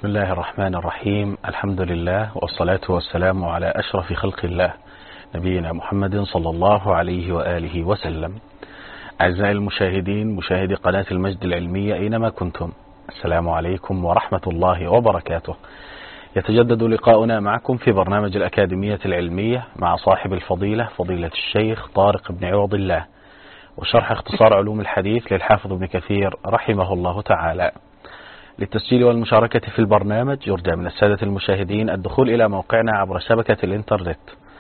بسم الله الرحمن الرحيم. الحمد لله والصلاة والسلام على أشرف خلق الله نبينا محمد صلى الله عليه وآله وسلم. أعزائي المشاهدين، مشاهدي قناة المجد العلمية أينما كنتم، السلام عليكم ورحمة الله وبركاته. يتجدد لقاؤنا معكم في برنامج الأكاديمية العلمية مع صاحب الفضيلة فضيلة الشيخ طارق بن عوض الله، وشرح اختصار علوم الحديث للحافظ ابن كثير رحمه الله تعالى. للتسجيل والمشاركة في البرنامج يرجى من السادة المشاهدين الدخول إلى موقعنا عبر شبكة الإنترنت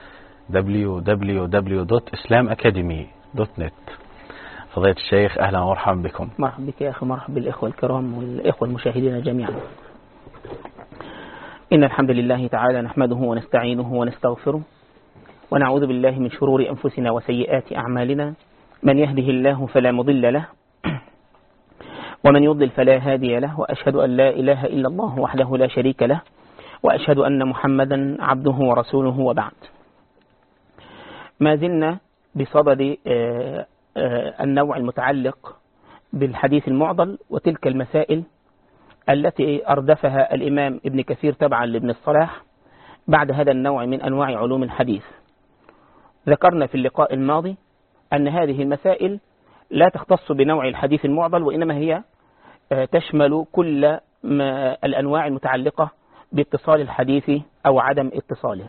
www.islamacademy.net. فضيلة الشيخ أهلا ومرحبا بكم. مرحبا بك يا أخي، مرحبا بالإخوة الكرام والإخوة المشاهدين جميعا. إن الحمد لله تعالى نحمده ونستعينه ونستغفره ونعوذ بالله من شرور أنفسنا وسيئات أعمالنا، من يهده الله فلا مضل له ومن يضلل فلا هادي له، وأشهد أن لا إله إلا الله وحده لا شريك له، وأشهد أن محمدا عبده ورسوله، وبعد. ما زلنا بصدد النوع المتعلق بالحديث المعضل وتلك المسائل التي أردفها الإمام ابن كثير تبعا لابن الصلاح بعد هذا النوع من أنواع علوم الحديث. ذكرنا في اللقاء الماضي أن هذه المسائل لا تختص بنوع الحديث المعضل، وإنما هي تشمل كل الأنواع المتعلقة باتصال الحديث أو عدم اتصاله.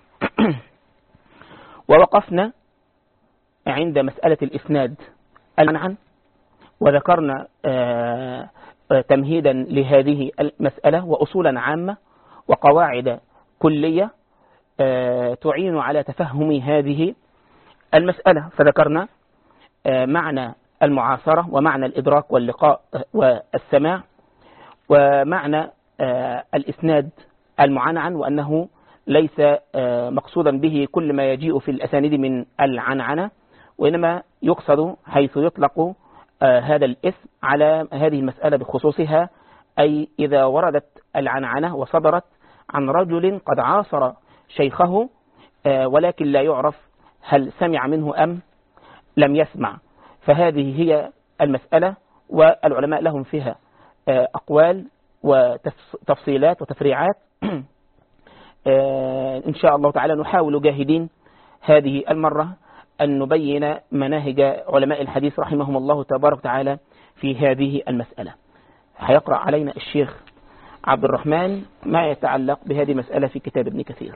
ووقفنا عند مسألة الإسناد المنعا، وذكرنا تمهيدا لهذه المسألة وأصولا عامة وقواعد كلية تعين على تفهم هذه المسألة. فذكرنا معنى المعاصرة ومعنى الإدراك واللقاء والسماع، ومعنى الإسناد المعنعن، وأنه ليس مقصودا به كل ما يجيء في الأسانيد من العنعنة، وإنما يقصد حيث يطلق هذا الاسم على هذه المسألة بخصوصها، أي إذا وردت العنعنة وصدرت عن رجل قد عاصر شيخه ولكن لا يعرف هل سمع منه أم لم يسمع. فهذه هي المسألة، والعلماء لهم فيها أقوال وتفصيلات وتفريعات. إن شاء الله تعالى نحاول جاهدين هذه المرة أن نبين مناهج علماء الحديث رحمهم الله تبارك وتعالى في هذه المسألة. هيقرأ علينا الشيخ عبد الرحمن ما يتعلق بهذه المسألة في كتاب ابن كثير.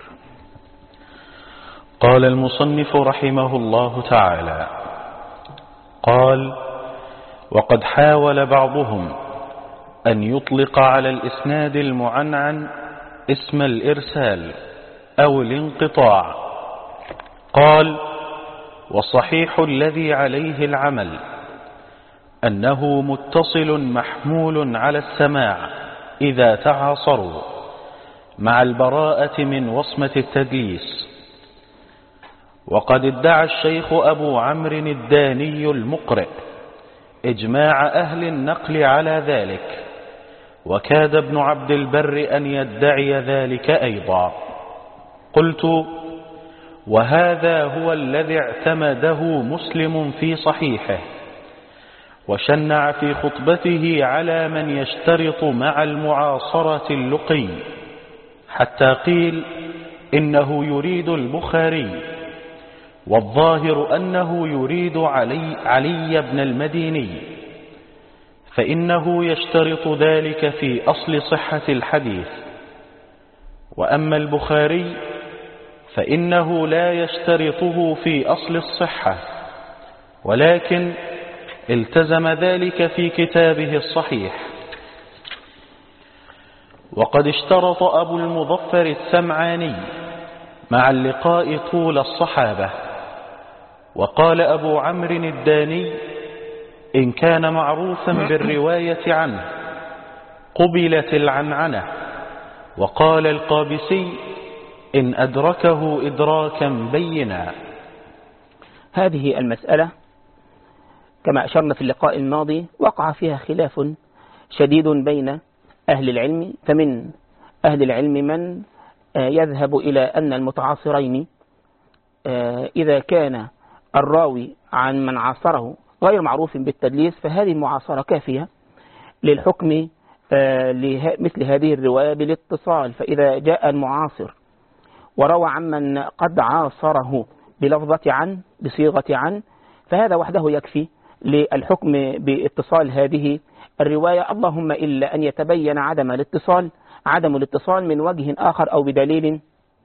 قال المصنف رحمه الله تعالى: قال: وقد حاول بعضهم أن يطلق على الإسناد المعنعن اسم الإرسال أو الانقطاع. قال: والصحيح الذي عليه العمل أنه متصل محمول على السماع إذا تعاصروا، مع البراءة من وصمة التدليس. وقد ادعى الشيخ أبو عمرو الداني المقرئ إجماع أهل النقل على ذلك، وكاد ابن عبد البر أن يدعي ذلك أيضا. قلت: وهذا هو الذي اعتمده مسلم في صحيحه، وشنع في خطبته على من يشترط مع المعاصرة اللقي، حتى قيل إنه يريد البخاري، والظاهر أنه يريد علي بن المديني، فإنه يشترط ذلك في أصل صحة الحديث. وأما البخاري فإنه لا يشترطه في أصل الصحة، ولكن التزم ذلك في كتابه الصحيح. وقد اشترط أبو المظفر السمعاني مع اللقاء طول الصحابة. وقال أبو عمرو الداني: إن كان معروفا بالرواية عنه قبلت العنعنة. وقال القابسي: إن أدركه إدراكا بينا. هذه المسألة كما أشرنا في اللقاء الماضي وقع فيها خلاف شديد بين أهل العلم، فمن أهل العلم من يذهب إلى أن المتعاصرين إذا كان الراوي عن من عاصره غير معروف بالتدليس فهذه المعاصرة كافية للحكم مثل هذه الرواية بالاتصال. فإذا جاء المعاصر وروى عمن قد عاصره بلفظة عن بصيغة عن، فهذا وحده يكفي للحكم باتصال هذه الرواية، اللهم إلا أن يتبين عدم الاتصال من وجه آخر أو بدليل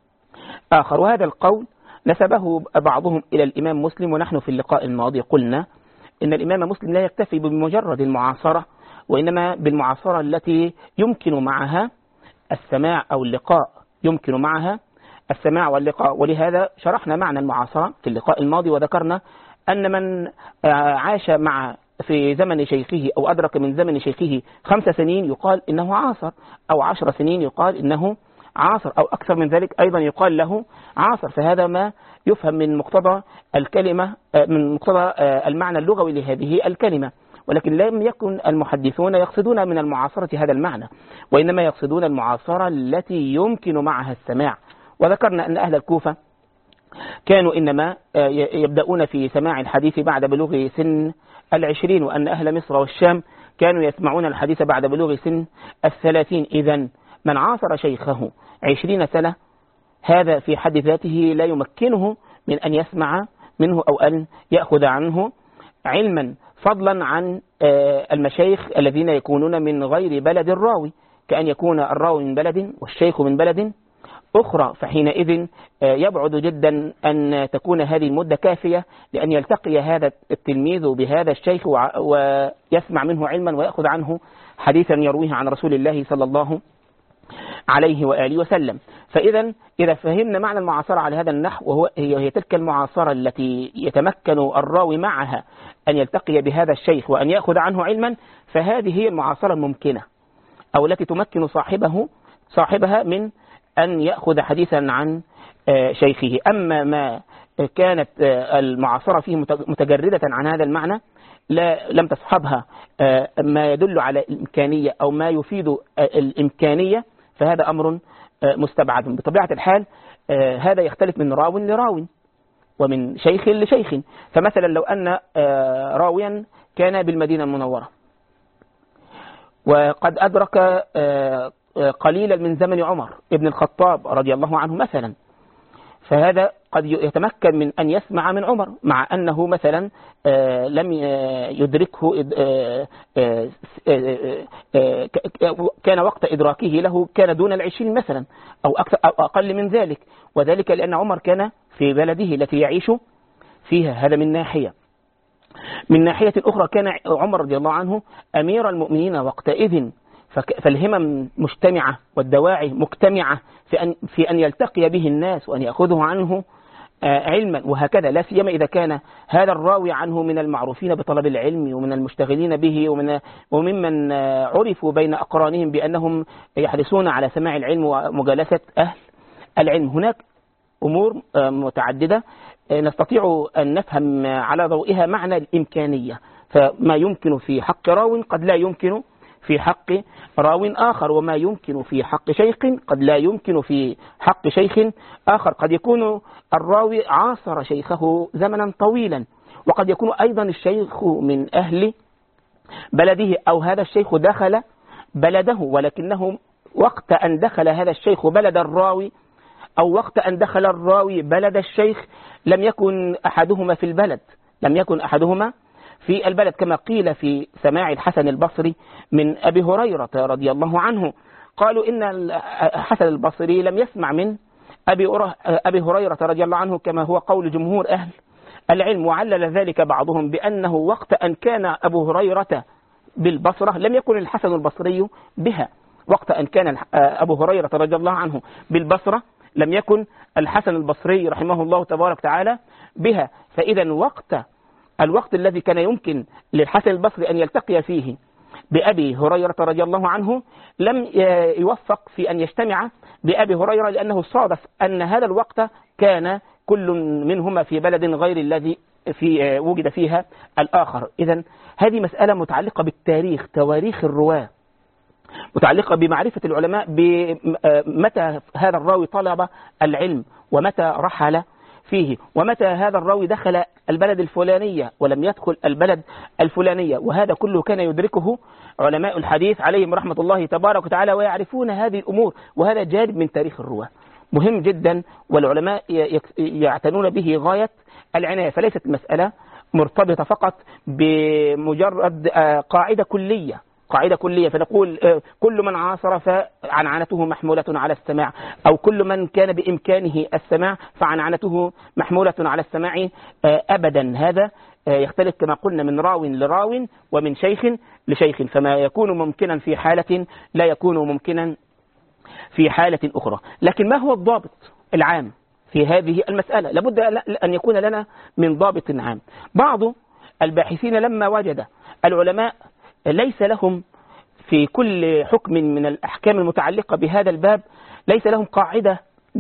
آخر. وهذا القول نسبه بعضهم إلى الإمام مسلم، ونحن في اللقاء الماضي قلنا إن الإمام مسلم لا يكتفي بمجرد المعاصرة، وإنما بالمعاصرة التي يمكن معها السماع أو اللقاء، يمكن معها السماع واللقاء. ولهذا شرحنا معنى المعاصرة في اللقاء الماضي، وذكرنا أن من عاش في زمن شيخه أو أدرك من زمن شيخه 5 سنين يقال إنه عاصر، أو 10 سنين يقال إنه عاصر، أو أكثر من ذلك أيضا يقال له عاصر. فهذا ما يفهم من مقتضى الكلمة، من مقتضى المعنى اللغوي لهذه الكلمة. ولكن لم يكن المحدثون يقصدون من المعاصرة هذا المعنى، وإنما يقصدون المعاصرة التي يمكن معها السماع. وذكرنا أن أهل الكوفة كانوا إنما يبدأون في سماع الحديث بعد بلوغ سن 20، وأن أهل مصر والشام كانوا يسمعون الحديث بعد بلوغ سن 30. إذن من عاصر شيخه 20 سنة هذا في حد ذاته لا يمكنه من أن يسمع منه أو أن يأخذ عنه علما، فضلا عن المشايخ الذين يكونون من غير بلد الراوي، كأن يكون الراوي من بلد والشيخ من بلد أخرى. فحينئذ يبعد جدا أن تكون هذه المدة كافية لأن يلتقي هذا التلميذ بهذا الشيخ ويسمع منه علما ويأخذ عنه حديثا يرويه عن رسول الله صلى الله عليه وآله وسلم. إذا فهمنا معنى المعاصرة على هذا النحو، هي تلك المعاصرة التي يتمكن الراوي معها أن يلتقي بهذا الشيخ وأن يأخذ عنه علما، فهذه هي المعاصرة الممكنة، أو التي تمكن صاحبها من أن يأخذ حديثا عن شيخه. أما ما كانت المعاصرة فيه متجردة عن هذا المعنى، لم تصحبها ما يدل على الإمكانية أو ما يفيد الإمكانية، فهذا أمر مستبعد بطبيعة الحال. هذا يختلف من راو لراو ومن شيخ لشيخ. فمثلا لو أن راويا كان بالمدينة المنورة وقد أدرك قليلا من زمن عمر ابن الخطاب رضي الله عنه مثلا، فهذا قد يتمكن من أن يسمع من عمر، مع أنه مثلا لم يدركه، كان وقت إدراكه له كان دون 20 مثلا أو أكثر أو أقل من ذلك، وذلك لأن عمر كان في بلده التي يعيش فيها. هذا من ناحية. من ناحية أخرى كان عمر رضي الله عنه أمير المؤمنين وقتئذ، فالهمم مجتمعة والدواعي مجتمعة في أن يلتقي به الناس وأن يأخذه عنه علما، وهكذا. لا سيما إذا كان هذا الراوي عنه من المعروفين بطلب العلم ومن المشتغلين به وممن عرفوا بين أقرانهم بأنهم يحرصون على سماع العلم ومجالسة أهل العلم. هناك أمور متعددة نستطيع أن نفهم على ضوئها معنى الإمكانية، فما يمكن في حق راو قد لا يمكن في حق راو آخر، وما يمكن في حق شيخ قد لا يمكن في حق شيخ آخر. قد يكون الراوي عاصر شيخه زمنا طويلا، وقد يكون أيضا الشيخ من أهل بلده، أو هذا الشيخ دخل بلده، ولكنه وقت أن دخل هذا الشيخ بلد الراوي أو وقت أن دخل الراوي بلد الشيخ لم يكن أحدهما في البلد، لم يكن أحدهما في البلد، كما قيل في سماع الحسن البصري من أبي هريرة رضي الله عنه. قالوا إن الحسن البصري لم يسمع من أبي هريرة رضي الله عنه كما هو قول جمهور أهل العلم، وعلل ذلك بعضهم بأنه وقت أن كان أبو هريرة بالبصرة لم يكن الحسن البصري بها، وقت أن كان أبو هريرة رضي الله عنه بالبصرة لم يكن الحسن البصري رحمه الله تبارك وتعالى بها. فإذا الوقت الذي كان يمكن للحسن البصري أن يلتقي فيه بأبي هريرة رضي الله عنه لم يوفق في أن يجتمع بأبي هريرة، لأنه صادف أن هذا الوقت كان كل منهما في بلد غير الذي وجد فيها الآخر. إذن هذه مسألة متعلقة بالتاريخ، تواريخ الرواة، متعلقة بمعرفة العلماء بمتى هذا الراوي طلب العلم ومتى رحل فيه، ومتى هذا الراوي دخل البلد الفلانية ولم يدخل البلد الفلانية، وهذا كله كان يدركه علماء الحديث عليهم رحمة الله تبارك وتعالى، ويعرفون هذه الأمور، وهذا جانب من تاريخ الرواة مهم جدا، والعلماء يعتنون به غاية العناية. فليست المسألة مرتبطة فقط بمجرد قاعدة كلية فنقول كل من عاصر فعنعنته محمولة على السماع، أو كل من كان بإمكانه السماع فعنعنته محمولة على السماع. أبدا، هذا يختلف كما قلنا من راو لراو ومن شيخ لشيخ، فما يكون ممكنا في حالة لا يكون ممكنا في حالة أخرى. لكن ما هو الضابط العام في هذه المسألة؟ لابد أن يكون لنا من ضابط عام. بعض الباحثين لما وجد العلماء ليس لهم في كل حكم من الأحكام المتعلقة بهذا الباب ليس لهم قاعدة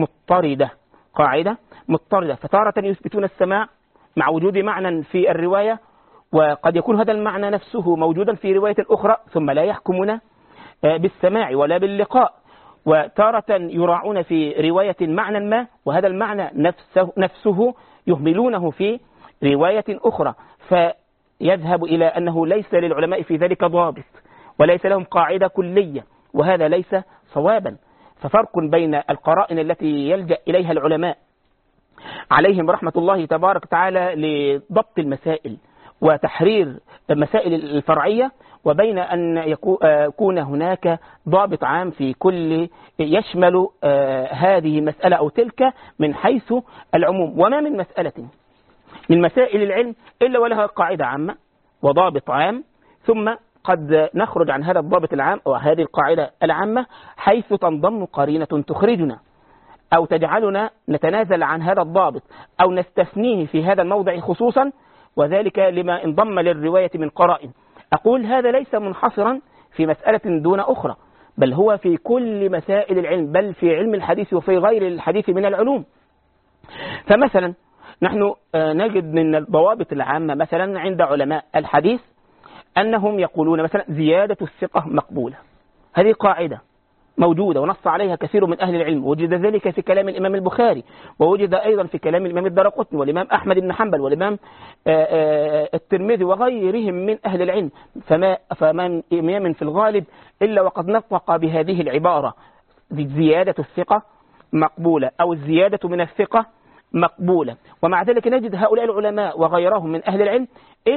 مضطردة، فتارة يثبتون السماع مع وجود معنى في الرواية، وقد يكون هذا المعنى نفسه موجودا في رواية أخرى، ثم لا يحكمون بالسماع ولا باللقاء، وتارة يراعون في رواية معنى ما، وهذا المعنى نفسه يهملونه في رواية أخرى، فيذهب إلى أنه ليس للعلماء في ذلك ضابط وليس لهم قاعدة كلية، وهذا ليس صوابا. ففرق بين القرائن التي يلجأ إليها العلماء عليهم رحمة الله تبارك وتعالى لضبط المسائل وتحرير المسائل الفرعية، وبين أن يكون هناك ضابط عام في كل يشمل هذه المسألة أو تلك من حيث العموم. وما من مسألة من مسائل العلم إلا ولها قاعدة عامة وضابط عام، ثم قد نخرج عن هذا الضابط العام أو هذه القاعدة العامة حيث تنضم قرينة تخرجنا أو تجعلنا نتنازل عن هذا الضابط أو نستثنيه في هذا الموضع خصوصا، وذلك لما انضم للرواية من قرائن. أقول هذا ليس منحصرا في مسألة دون أخرى، بل هو في كل مسائل العلم، بل في علم الحديث وفي غير الحديث من العلوم. فمثلا نحن نجد من الضوابط العامة مثلا عند علماء الحديث أنهم يقولون مثلا زيادة الثقة مقبولة. هذه قاعدة موجودة ونص عليها كثير من أهل العلم، وجد ذلك في كلام الإمام البخاري، ووجد أيضا في كلام الإمام الدارقطني والإمام أحمد بن حنبل والإمام الترمذي وغيرهم من أهل العلم. فمن إمام في الغالب إلا وقد نطق بهذه العبارة: زيادة الثقة مقبولة، أو الزيادة من الثقة مقبولة. ومع ذلك نجد هؤلاء العلماء وغيرهم من أهل العلم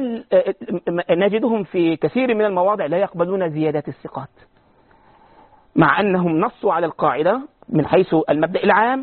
نجدهم في كثير من المواضع لا يقبلون زيادات الثقات، مع أنهم نصوا على القاعدة من حيث المبدأ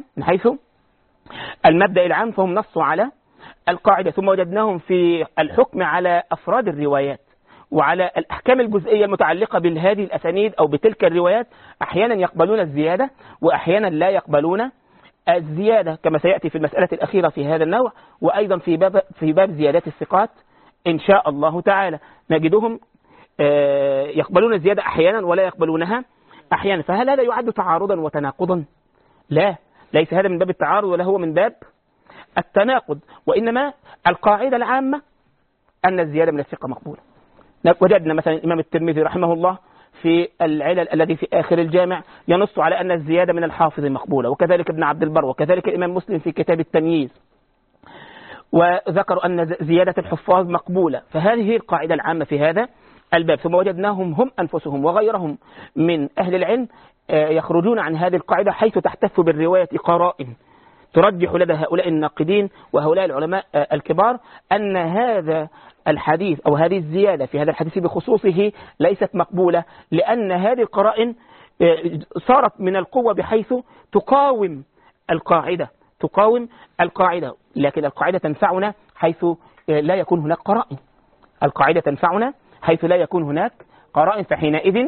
العام، فهم نصوا على القاعدة. ثم وجدناهم في الحكم على أفراد الروايات وعلى الأحكام الجزئية المتعلقة بهذه الأسانيد أو بتلك الروايات أحيانا يقبلون الزيادة وأحيانا لا يقبلون الزيادة، كما سيأتي في المسألة الأخيرة في هذا النوع، وأيضا في باب زيادات الثقات إن شاء الله تعالى نجدهم يقبلون الزيادة أحيانا ولا يقبلونها أحيانا. فهل هذا يعد تعارضا وتناقضا؟ لا، ليس هذا من باب التعارض ولا هو من باب التناقض، وإنما القاعدة العامة أن الزيادة من الثقة مقبولة. وجدنا مثلا الإمام الترمذي رحمه الله في العلل الذي في آخر الجامع ينص على أن الزيادة من الحافظ مقبولة، وكذلك ابن عبد البر، وكذلك الإمام مسلم في كتاب التمييز، وذكروا أن زيادة الحفاظ مقبولة. فهذه القاعدة العامة في هذا الباب. ثم وجدناهم هم أنفسهم وغيرهم من أهل العلم يخرجون عن هذه القاعدة حيث تحتف بالرواية قرائن ترجح لدى هؤلاء الناقدين وهؤلاء العلماء الكبار أن هذا الحديث أو هذه الزيادة في هذا الحديث بخصوصه ليست مقبولة، لأن هذه القرائن صارت من القوة بحيث تقاوم القاعدة، لكن القاعدة تنفعنا حيث لا يكون هناك قرائن. القاعدة تنفعنا حيث لا يكون هناك قرائن، فحينئذ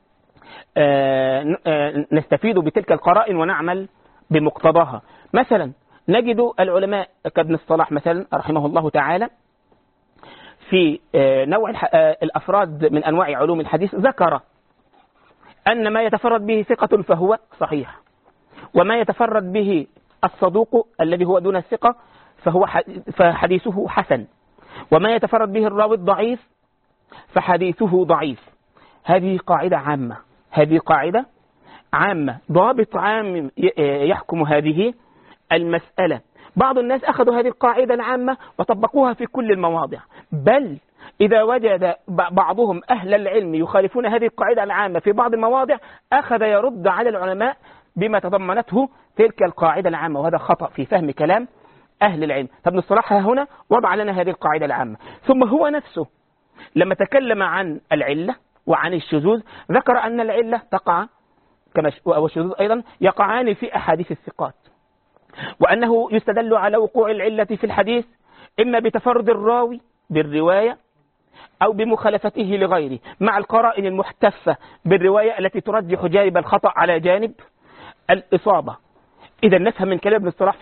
نستفيد بتلك القرائن ونعمل بمقتضاها. مثلا نجد العلماء كابن الصلاح مثلا رحمه الله تعالى في نوع الأفراد من أنواع علوم الحديث ذكر أن ما يتفرد به ثقة فهو صحيح، وما يتفرد به الصدوق الذي هو دون الثقة فحديثه حسن، وما يتفرد به الراوي الضعيف فحديثه ضعيف. هذه قاعدة عامة ضابط عام يحكم هذه المسألة. بعض الناس أخذوا هذه القاعدة العامة وطبقوها في كل المواضع، بل إذا وجد بعضهم أهل العلم يخالفون هذه القاعدة العامة في بعض المواضع أخذ يرد على العلماء بما تضمنته تلك القاعدة العامة، وهذا خطأ في فهم كلام أهل العلم. فابن الصلاح هنا وضع لنا هذه القاعدة العامة، ثم هو نفسه لما تكلم عن العلة وعن الشذوذ ذكر أن العلة تقع كما والشذوذ أيضا يقعان في أحاديث الثقات، وأنه يستدل على وقوع العلة في الحديث إما بتفرد الراوي بالرواية أو بمخالفته لغيره مع القرائن المحتفة بالرواية التي ترجح جانب الخطأ على جانب الإصابة. إذا نفهم من كلام ابن الصلاح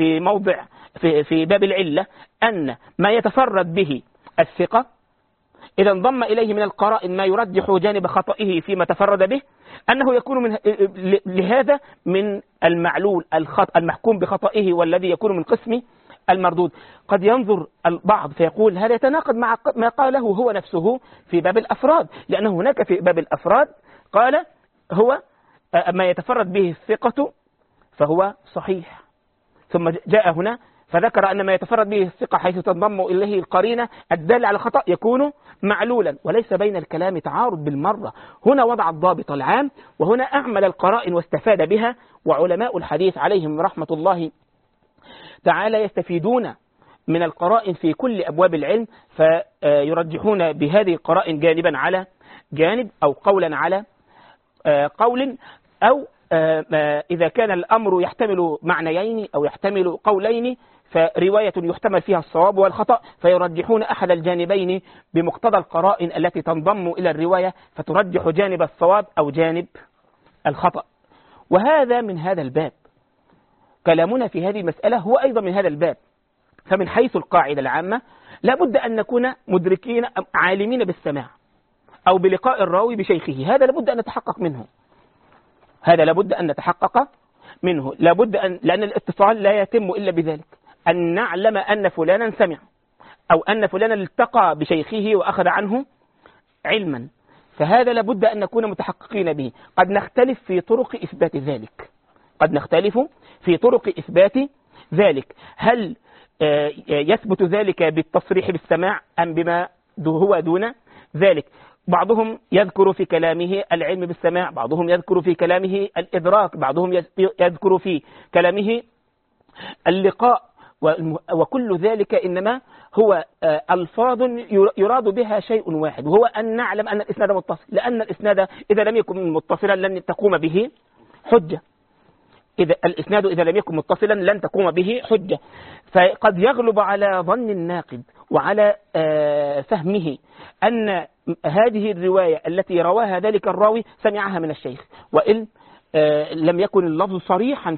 في باب العلة أن ما يتفرد به الثقة إذا انضم إليه من القرائن ما يرجح جانب خطئه فيما تفرد به أنه يكون من لهذا من المعلول المحكوم بخطئه والذي يكون من قسم المردود. قد ينظر البعض فيقول هذا يتناقض مع ما قاله هو نفسه في باب الأفراد، لأنه هناك في باب الأفراد قال هو ما يتفرد به الثقة فهو صحيح، ثم جاء هنا فذكر أن ما يتفرد به الثقة حيث تنضم إليه القرينة الدالة على الخطأ يكون معلولا، وليس بين الكلام تعارض بالمرة. هنا وضع الضابط العام، وهنا أعمل القرائن واستفاد بها، وعلماء الحديث عليهم رحمة الله تعالى يستفيدون من القرائن في كل أبواب العلم، فيرجحون بهذه القرائن جانبا على جانب أو قولا على قول، أو إذا كان الأمر يحتمل معنيين أو يحتمل قولين فرواية يحتمل فيها الصواب والخطأ فيرجحون أحد الجانبين بمقتضى القرائن التي تنضم إلى الرواية فترجح جانب الصواب أو جانب الخطأ. وهذا من هذا الباب، كلامنا في هذه المسألة هو أيضا من هذا الباب. فمن حيث القاعدة العامة لابد أن نكون مدركين عالمين بالسماع أو بلقاء الراوي بشيخه، هذا لابد أن نتحقق منه، هذا لابد أن نتحقق منه، لابد لأن الاتصال لا يتم إلا بذلك، أن نعلم أن فلانا سمع أو أن فلانا التقى بشيخه وأخذ عنه علما، فهذا لابد أن نكون متحققين به. قد نختلف في طرق إثبات ذلك، قد نختلف في طرق إثبات ذلك، هل يثبت ذلك بالتصريح بالسماع أم بما هو دون ذلك؟ بعضهم يذكر في كلامه العلم بالسماع، بعضهم يذكر في كلامه الإدراك، بعضهم يذكر في كلامه اللقاء، وكل ذلك إنما هو ألفاظ يراد بها شيء واحد، وهو أن نعلم أن الإسناد متصل، لأن الإسناد إذا لم يكن متصلا لن تقوم به حجة، الإسناد إذا لم يكن متصلا لن تقوم به حجة. فقد يغلب على ظن الناقد وعلى فهمه أن هذه الرواية التي رواها ذلك الراوي سمعها من الشيخ، وإن لم يكن اللفظ صريحا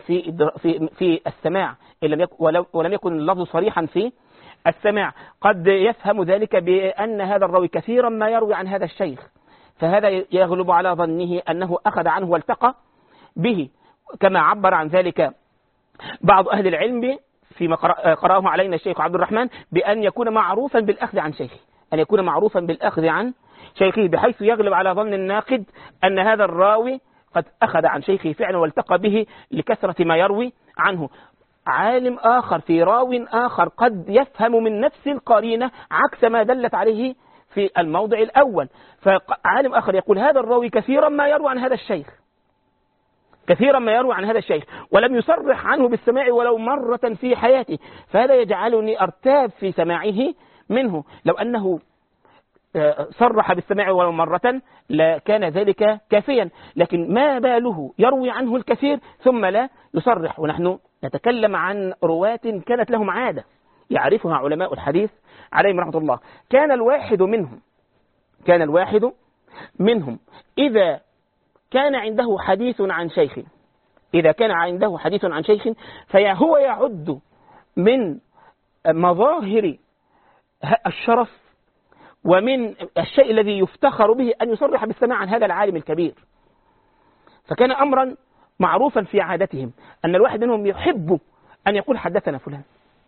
في السماع، ولم يكن اللفظ صريحا في السماع، قد يفهم ذلك بأن هذا الراوي كثيرا ما يروي عن هذا الشيخ، فهذا يغلب على ظنه أنه أخذ عنه والتقى به، كما عبر عن ذلك بعض أهل العلم فيما قرأه علينا الشيخ عبد الرحمن بأن يكون معروفا بالأخذ عن شيخه، أن يكون معروفا بالأخذ عن شيخه، بحيث يغلب على ظن الناقد أن هذا الراوي قد أخذ عن شيخه فعلا والتقى به لكثرة ما يروي عنه. عالم آخر في راو آخر قد يفهم من نفس القرينة عكس ما دلت عليه في الموضع الأول، فعالم آخر يقول هذا الراوي كثيرا ما يروي عن هذا الشيخ، كثيرا ما يروي عن هذا الشيخ ولم يصرح عنه بالسماع ولو مرة في حياته، فهذا يجعلني أرتاب في سماعه منه. لو أنه صرح بالسماع ولو مرة لكان ذلك كافيا، لكن ما باله يروي عنه الكثير ثم لا يصرح. ونحن نتكلم عن رواة كانت لهم عادة يعرفها علماء الحديث عليهم رحمة الله. كان الواحد منهم إذا كان عنده حديث عن شيخ فهو يعد من مظاهر الشرف ومن الشيء الذي يفتخر به أن يصرح بالسماع عن هذا العالم الكبير. فكان أمرا معروفا في عادتهم أن الواحد منهم يحب أن يقول حدثنا فلان،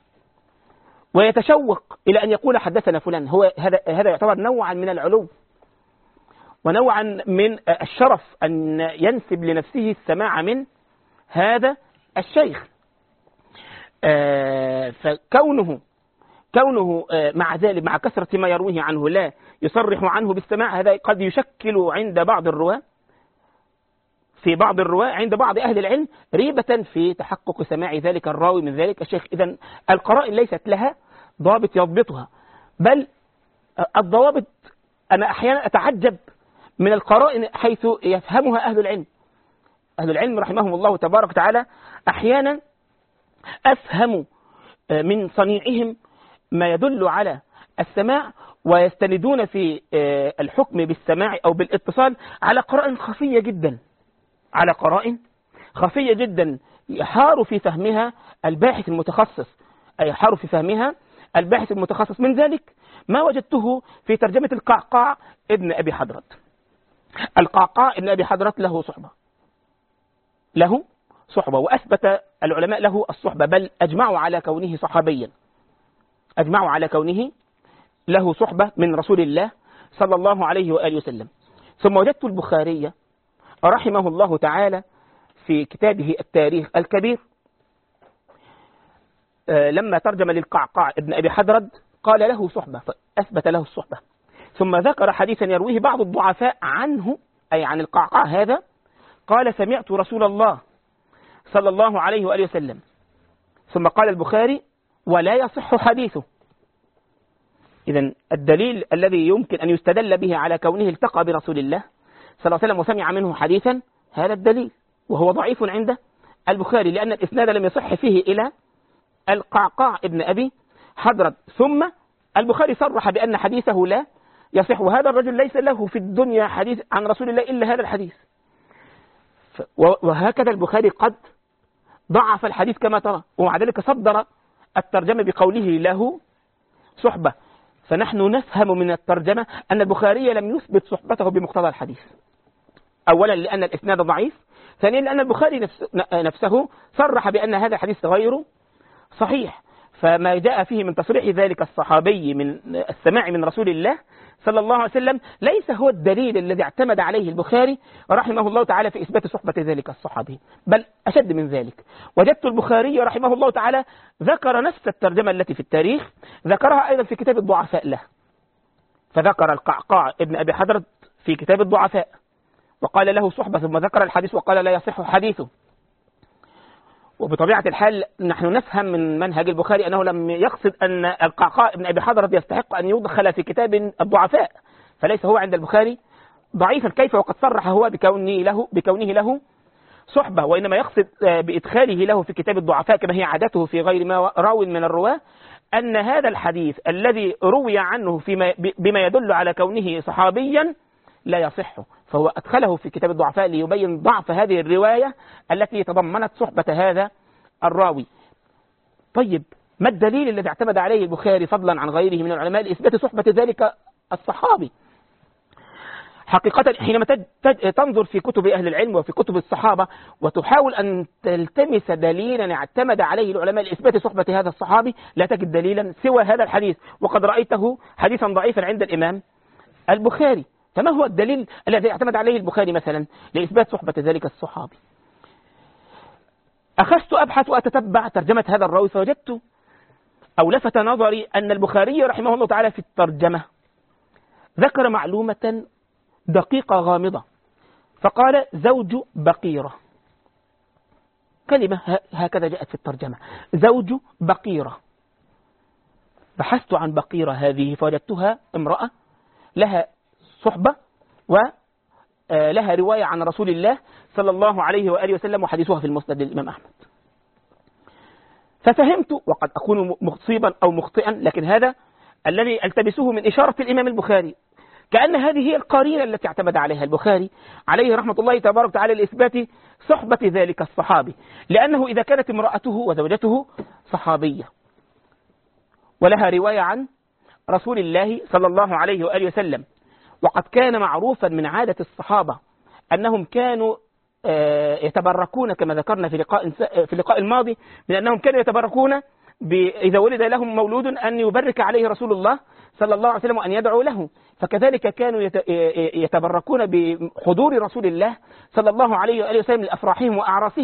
ويتشوق إلى أن يقول حدثنا فلان. هذا يعتبر نوعا من العلو ونوعا من الشرف أن ينسب لنفسه السماع من هذا الشيخ. فكونه مع ذلك مع كثرة ما يرويه عنه لا يصرح عنه بالسماع، هذا قد يشكل عند بعض الرواة عند بعض أهل العلم ريبة في تحقق سماع ذلك الراوي من ذلك الشيخ. إذن القرائن ليست لها ضابط يضبطها، بل الضوابط أنا أحيانا أتعجب من القرائن حيث يفهمها أهل العلم. أهل العلم رحمهم الله تبارك وتعالى أحيانا أفهم من صنيعهم ما يدل على السماع، ويستندون في الحكم بالسماع أو بالاتصال على قرائن خفية جدا يحار في فهمها الباحث المتخصص. من ذلك ما وجدته في ترجمة القعقاع ابن أبي حضرت. القعقاع ابن أبي حضرت له صحبة وأثبت العلماء له الصحبة، بل أجمعوا على كونه صحابيا، أجمعوا على كونه له صحبة من رسول الله صلى الله عليه وآله وسلم. ثم وجدت البخاري رحمه الله تعالى في كتابه التاريخ الكبير لما ترجم للقعقاع ابن أبي حضرد قال له صحبة، فأثبت له الصحبة. ثم ذكر حديثا يرويه بعض الضعفاء عنه، أي عن القعقاع هذا، قال سمعت رسول الله صلى الله عليه وآله وسلم. ثم قال البخاري ولا يصح حديثه. إذن الدليل الذي يمكن أن يستدل به على كونه التقى برسول الله صلى الله عليه وسلم وسمع منه حديثا، هذا الدليل، وهو ضعيف عند البخاري لأن الإسناد لم يصح فيه إلى القعقاع ابن أبي حضرت. ثم البخاري صرح بأن حديثه لا يصح، وهذا الرجل ليس له في الدنيا حديث عن رسول الله إلا هذا الحديث. وهكذا البخاري قد ضعف الحديث كما ترى، ومع ذلك صدر الترجمة بقوله له صحبة. فنحن نفهم من الترجمة أن البخاري لم يثبت صحبته بمقتضى الحديث، أولا لأن الإسناد ضعيف، ثانيا لأن البخاري نفسه صرح بأن هذا الحديث غير صحيح. فما جاء فيه من تصريح ذلك الصحابي من السماع من رسول الله صلى الله عليه وسلم ليس هو الدليل الذي اعتمد عليه البخاري رحمه الله تعالى في إثبات صحبة ذلك الصحابي، بل أشد من ذلك. وجدت البخاري رحمه الله تعالى ذكر نفس الترجمة التي في التاريخ ذكرها أيضا في كتاب الضعفاء له، فذكر القعقاع ابن أبي حضرت في كتاب الضعفاء وقال له صحبة، ثم ذكر الحديث وقال لا يصح حديثه. وبطبيعة الحال نحن نفهم من منهج البخاري أنه لم يقصد أن القعقاع ابن أبي حضرت يستحق أن يدخل في كتاب الضعفاء، فليس هو عند البخاري ضعيفا كيف وقد صرح هو بكونه له صحبة، وإنما يقصد بإدخاله له في كتاب الضعفاء كما هي عادته في غير ما راو من الرواة أن هذا الحديث الذي روي عنه بما يدل على كونه صحابيا لا يصح، فهو أدخله في كتاب الضعفاء ليبين ضعف هذه الرواية التي تضمنت صحبة هذا الراوي. طيب ما الدليل الذي اعتمد عليه البخاري فضلا عن غيره من العلماء لإثبات صحبة ذلك الصحابي؟ حقيقة حينما تنظر في كتب أهل العلم وفي كتب الصحابة وتحاول أن تلتمس دليلا اعتمد عليه العلماء لإثبات صحبة هذا الصحابي لا تجد دليلا سوى هذا الحديث، وقد رأيته حديثا ضعيفا عند الإمام البخاري. فما هو الدليل الذي اعتمد عليه البخاري مثلا لإثبات صحبة ذلك الصحابي؟ أخذت أبحث وأتتبع ترجمة هذا الراوي فوجدت أو لفت نظري أن البخاري رحمه الله تعالى في الترجمة ذكر معلومة دقيقة غامضة، فقال زوج بقيرة، كلمة هكذا جاءت في الترجمة، زوج بقيرة. بحثت عن بقيرة هذه فوجدتها امرأة لها صحبة ولها رواية عن رسول الله صلى الله عليه وآله وسلم، وحديثها في المسند للإمام أحمد. ففهمت، وقد أكون مصيبا أو مخطئا، لكن هذا الذي التبسه من إشارة الإمام البخاري، كأن هذه هي القرينة التي اعتمد عليها البخاري عليه رحمة الله تبارك وتعالى لإثبات صحبة ذلك الصحابي، لأنه إذا كانت امرأته وزوجته صحابية ولها رواية عن رسول الله صلى الله عليه وآله وسلم، وقد كان معروفا من عادة الصحابة أنهم كانوا يتبركون كما ذكرنا في اللقاء الماضي من أنهم كانوا يتبركون إذا ولد لهم مولود أن يبرك عليه رسول الله صلى الله عليه وسلم وأن يدعو له، فكذلك كانوا يتبركون بحضور رسول الله صلى الله عليه وآله وسلم لأفراحهم وأعراسهم،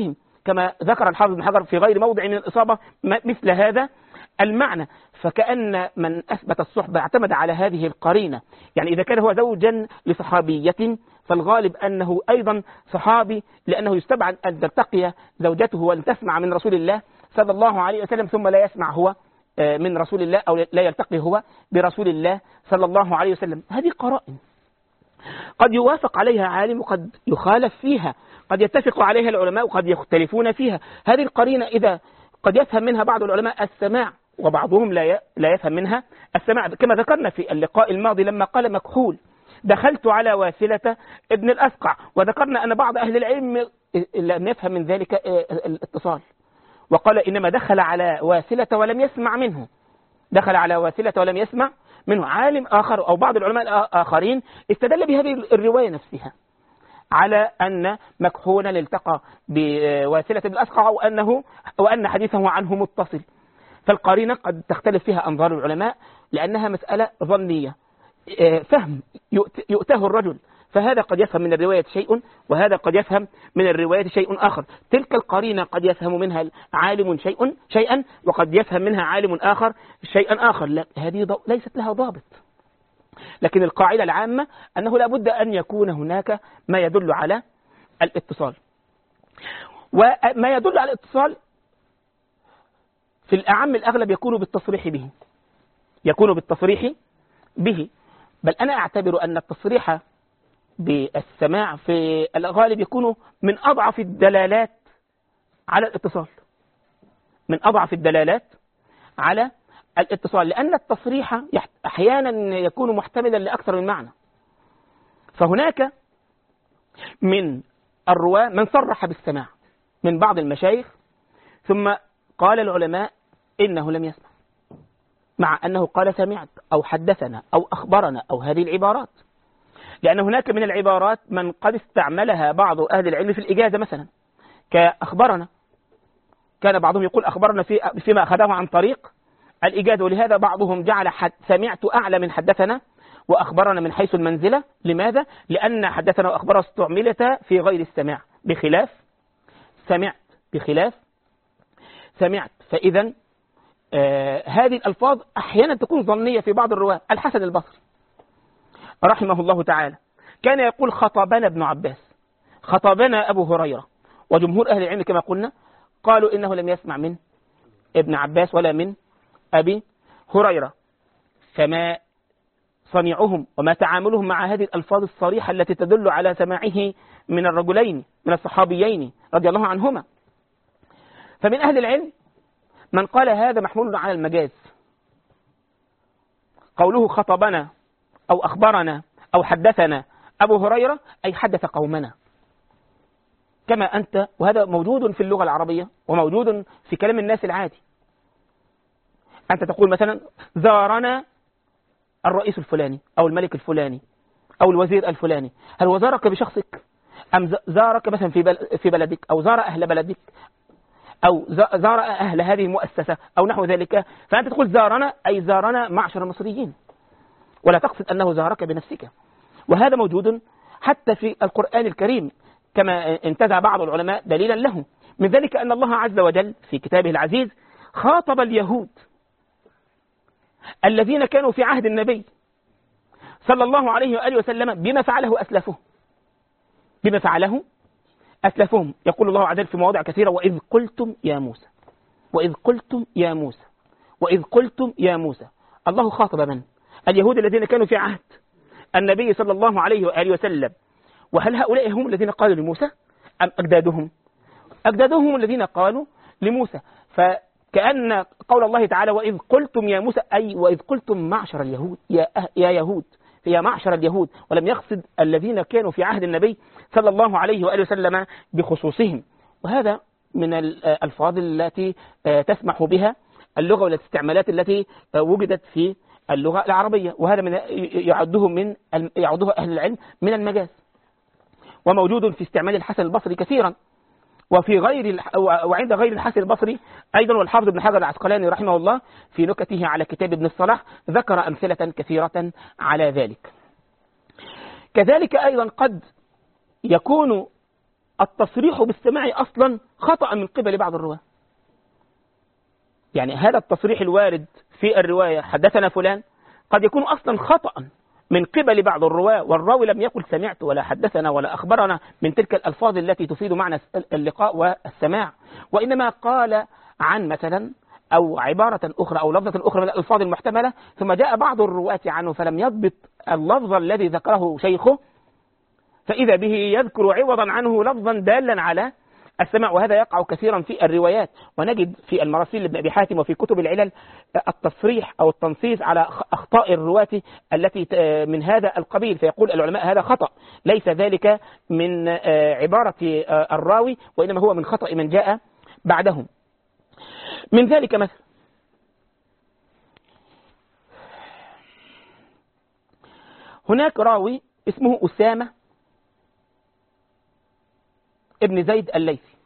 كما ذكر الحافظ بن حجر في غير موضع من الإصابة مثل هذا المعنى. فكأن من أثبت الصحبة اعتمد على هذه القرينة. يعني إذا كان هو زوجا لصحابية فالغالب أنه أيضا صحابي، لأنه يستبعد أن تلتقي زوجته وأن تسمع من رسول الله صلى الله عليه وسلم ثم لا يسمع هو من رسول الله، أو لا يلتقي هو برسول الله صلى الله عليه وسلم. هذه قرائن قد يوافق عليها عالم وقد يخالف فيها، قد يتفق عليها العلماء وقد يختلفون فيها. هذه القرينة إذا قد يفهم منها بعض العلماء السماع وبعضهم لا يفهم منها السماع، كما ذكرنا في اللقاء الماضي لما قال مكحول دخلت على واسلة ابن الأسقع، وذكرنا أن بعض أهل العلم لم يفهم من ذلك الاتصال، وقال إنما دخل على واسلة ولم يسمع منه، دخل على واسلة ولم يسمع منه. عالم آخر أو بعض العلماء الآخرين استدل بهذه الرواية نفسها على أن مكحولا التقى بواسلة ابن الأسقع وأن حديثه عنه متصل. فالقرينة قد تختلف فيها أنظار العلماء لأنها مسألة ظنية، فهم يؤتاه الرجل، فهذا قد يفهم من الرواية شيء وهذا قد يفهم من الرواية شيء آخر. تلك القرينة قد يفهم منها عالم شيئا وقد يفهم منها عالم آخر شيئا آخر. لا، هذه ليست لها ضابط. لكن القاعدة العامة أنه لا بد أن يكون هناك ما يدل على الاتصال، وما يدل على الاتصال في الأعم الأغلب يكون بالتصريح به، يكون بالتصريح به. بل أنا أعتبر أن التصريح بالسماع في الغالب يكون من أضعف الدلالات على الاتصال، من أضعف الدلالات على الاتصال، لأن التصريح أحيانا يكون محتملا لأكثر من معنى. فهناك من الرواة من صرح بالسماع من بعض المشايخ ثم قال العلماء إنه لم يسمع، مع أنه قال سمعت أو حدثنا أو أخبرنا أو هذه العبارات. لأن هناك من العبارات من قد استعملها بعض أهل العلم في الإجازة مثلا كأخبرنا، كان بعضهم يقول أخبرنا فيما أخذه عن طريق الإجازة، ولهذا بعضهم جعل سمعت أعلى من حدثنا وأخبرنا من حيث المنزلة. لماذا؟ لأن حدثنا وأخبرنا استعملتا في غير السماع، بخلاف سمعت، بخلاف سمعت. فإذا هذه الألفاظ أحيانا تكون ظنية في بعض الرواة. الحسن البصري رحمه الله تعالى كان يقول خطبنا ابن عباس، خطبنا أبو هريرة، وجمهور أهل العلم كما قلنا قالوا إنه لم يسمع من ابن عباس ولا من أبي هريرة. فما صنيعهم وما تعاملهم مع هذه الألفاظ الصريحة التي تدل على سماعه من الرجلين من الصحابيين رضي الله عنهما. فمن أهل العلم من قال هذا محمول على المجاز، قوله خطبنا أو أخبرنا أو حدثنا أبو هريرة أي حدث قومنا كما أنت، وهذا موجود في اللغة العربية وموجود في كلام الناس العادي. أنت تقول مثلا زارنا الرئيس الفلاني أو الملك الفلاني أو الوزير الفلاني، هل هو زارك بشخصك أم زارك مثلا في بلدك أو زار أهل بلدك أو زار أهل هذه المؤسسة أو نحو ذلك؟ فأنت تقول زارنا أي زارنا معشر المصريين، ولا تقصد أنه زارك بنفسك. وهذا موجود حتى في القرآن الكريم كما انتزع بعض العلماء دليلا له، من ذلك أن الله عز وجل في كتابه العزيز خاطب اليهود الذين كانوا في عهد النبي صلى الله عليه وآله وسلم بما فعله أسلافهم، بما فعله أسلافهم. يقول الله عز وجل في مواضع كثيرة وإذ قلتم يا موسى، وإذ قلتم يا موسى، وإذ قلتم يا موسى. الله خاطب من؟ اليهود الذين كانوا في عهد النبي صلى الله عليه وآله وسلم. وهل هؤلاء هم الذين قالوا لموسى أم أجدادهم؟ أجدادهم الذين قالوا لموسى. فكأن قول الله تعالى وإذ قلتم يا موسى أي وإذ قلتم معشر اليهود، يا يهود، يا معشر اليهود، ولم يقصد الذين كانوا في عهد النبي صلى الله عليه وآله وسلم بخصوصهم. وهذا من الألفاظ التي تسمح بها اللغة والاستعمالات التي وجدت في اللغة العربية، وهذا من يعده أهل العلم من المجاز، وموجود في استعمال الحسن البصري كثيرا وعند غير الحسن البصري أيضا. والحافظ ابن حجر العسقلاني رحمه الله في نكته على كتاب ابن الصلاح ذكر أمثلة كثيرة على ذلك. كذلك أيضا قد يكون التصريح بالسماع أصلا خطأ من قبل بعض الرواة. يعني هذا التصريح الوارد في الرواية حدثنا فلان قد يكون أصلا خطأ من قبل بعض الرواة، والراوي لم يقل سمعت ولا حدثنا ولا أخبرنا من تلك الألفاظ التي تفيد معنى اللقاء والسماع، وإنما قال عن مثلا أو عبارة أخرى أو لفظة أخرى من الألفاظ المحتملة، ثم جاء بعض الرواة عنه فلم يضبط اللفظ الذي ذكره شيخه، فإذا به يذكر عوضا عنه لفظا دالا على السماع. وهذا يقع كثيرا في الروايات، ونجد في المراسيل لابن أبي حاتم وفي كتب العلل التصريح أو التنصيص على أخطاء الرواة التي من هذا القبيل، فيقول العلماء هذا خطأ، ليس ذلك من عبارة الراوي، وإنما هو من خطأ من جاء بعدهم. من ذلك مثلا هناك راوي اسمه أسامة ابن زيد الليثي،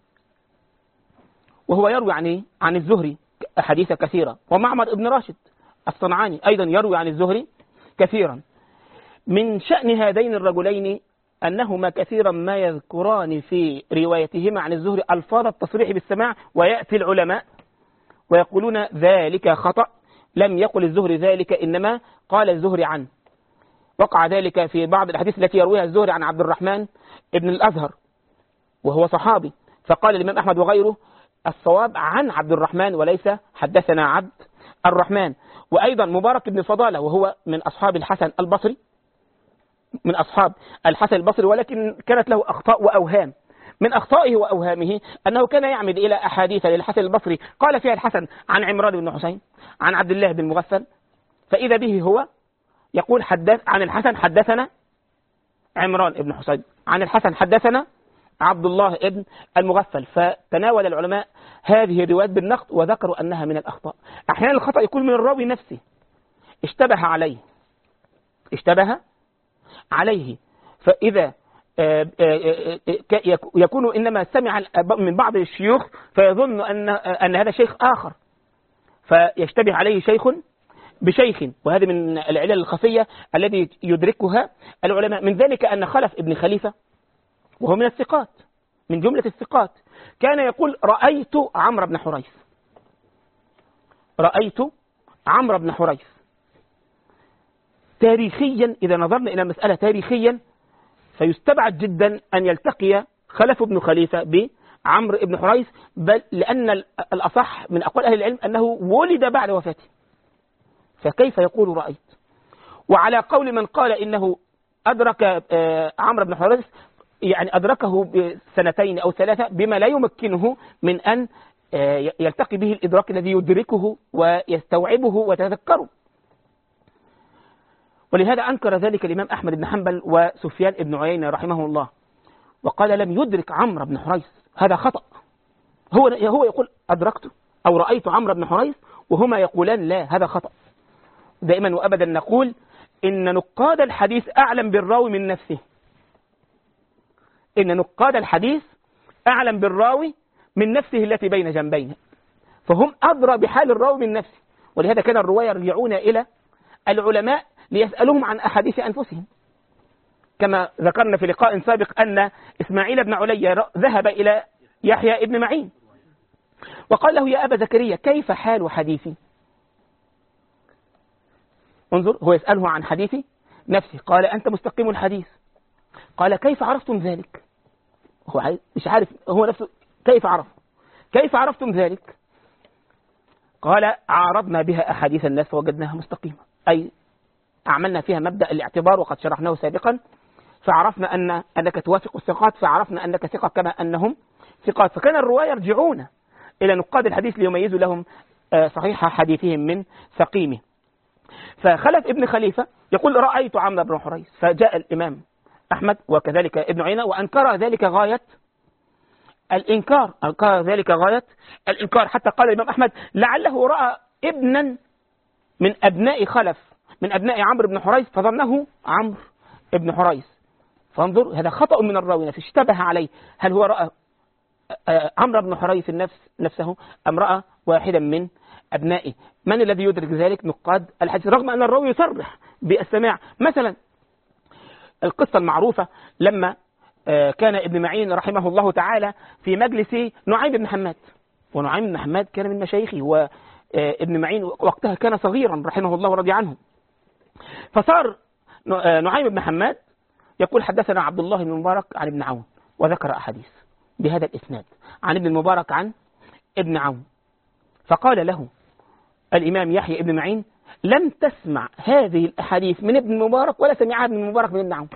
وهو يروي عن الزهري أحاديث كثيرة، ومعمر ابن راشد الصنعاني أيضا يروي عن الزهري كثيرا. من شأن هذين الرجلين أنهما كثيرا ما يذكران في روايتهما عن الزهري ألفاظ التصريح بالسماع، ويأتي العلماء ويقولون ذلك خطأ، لم يقل الزهري ذلك، إنما قال الزهري عنه. وقع ذلك في بعض الأحاديث التي يرويها الزهري عن عبد الرحمن ابن الأزهر وهو صحابي، فقال الإمام أحمد وغيره الصواب عن عبد الرحمن وليس حدثنا عبد الرحمن. وأيضا مبارك بن فضالة وهو من أصحاب الحسن البصري، من أصحاب الحسن البصري، ولكن كانت له أخطاء وأوهام. من أخطائه وأوهامه أنه كان يعمد إلى أحاديث للحسن البصري قال فيها الحسن عن عمران بن حسين عن عبد الله بن مغفل، فإذا به هو يقول عن الحسن حدثنا عمران بن حسين، عن الحسن حدثنا عبد الله ابن المغفل. فتناول العلماء هذه الروايات بالنقد وذكروا أنها من الأخطاء. أحيانا الخطأ يكون من الراوي نفسه، اشتبه عليه، فإذا يكون إنما سمع من بعض الشيوخ فيظن أن هذا شيخ آخر، فيشتبه عليه شيخ بشيخ، وهذه من العلل الخفية التي يدركها العلماء. من ذلك أن خلف ابن خليفة وهو من الثقات، من جملة الثقات، كان يقول رأيت عمرو بن حريث. تاريخيا إذا نظرنا إلى المسألة تاريخيا فيستبعد جدا أن يلتقي خلف ابن خليفة بعمرو بن حريث، بل لأن الأصح من أقوال أهل العلم أنه ولد بعد وفاته، فكيف يقول رأيت؟ وعلى قول من قال إنه أدرك عمرو بن حريث، يعني أدركه بسنتين أو ثلاثة بما لا يمكنه من أن يلتقي به الإدراك الذي يدركه ويستوعبه ويتذكره. ولهذا أنكر ذلك الإمام أحمد بن حنبل وسفيان بن عيينة رحمه الله، وقال لم يدرك عمرو بن حريث، هذا خطأ. هو يقول أدركته أو رأيت عمرو بن حريث، وهما يقولان لا، هذا خطأ. دائما وأبدا نقول إن نقاد الحديث أعلم بالراوي من نفسه، إن نقاد الحديث أعلم بالراوي من نفسه التي بين جنبيه، فهم أدرى بحال الراوي من نفسه. ولهذا كان الرواة يرجعون إلى العلماء ليسألهم عن أحاديث أنفسهم، كما ذكرنا في لقاء سابق أن إسماعيل بن علي ذهب إلى يحيى ابن معين وقال له يا أبا زكريا كيف حال حديثي؟ انظر، هو يسأله عن حديث نفسه، قال أنت مستقيم الحديث. قال كيف عرفتم ذلك؟ هو مش عارف هو نفسه كيف عرفتم ذلك؟ قال عارضنا بها أحاديث الناس فوجدناها مستقيمة، أي أعملنا فيها مبدأ الاعتبار وقد شرحناه سابقا، فعرفنا أنك توافق الثقات، فعرفنا أنك ثقة كما أنهم ثقات. فكان الرواة يرجعون إلى نقاد الحديث ليميزوا لهم صحيح حديثهم من سقيمه. فخلف ابن خليفة يقول رأيت عمرو بن حريث، فجاء الإمام أحمد وكذلك ابن عيينة وأنكر ذلك غاية الإنكار، حتى قال الإمام أحمد لعله رأى ابنا من أبناء خلف، من أبناء عمرو بن حريث فظنه عمرو بن حريث. فانظر، هذا خطأ من الراوي نفسه، اشتبه عليه، هل هو رأى عمرو بن حريث نفسه أم رأى واحدا من أبنائه؟ من الذي يدرك ذلك؟ نقاد الحديث، رغم أن الراوي يصرح بالسماع. مثلا القصة المعروفة لما كان ابن معين رحمه الله تعالى في مجلس نعيم بن حماد، ونعيم بن حماد كان من مشايخه، وابن معين وقتها كان صغيرا رحمه الله ورضي عنه. فصار نعيم بن حماد يقول حدثنا عبد الله بن المبارك عن ابن عون، وذكر أحاديث بهذا الإسناد عن ابن المبارك عن ابن عون. فقال له الإمام يحيى ابن معين لم تسمع هذه الأحاديث من ابن المبارك ولا سمعها ابن المبارك من ابن عون.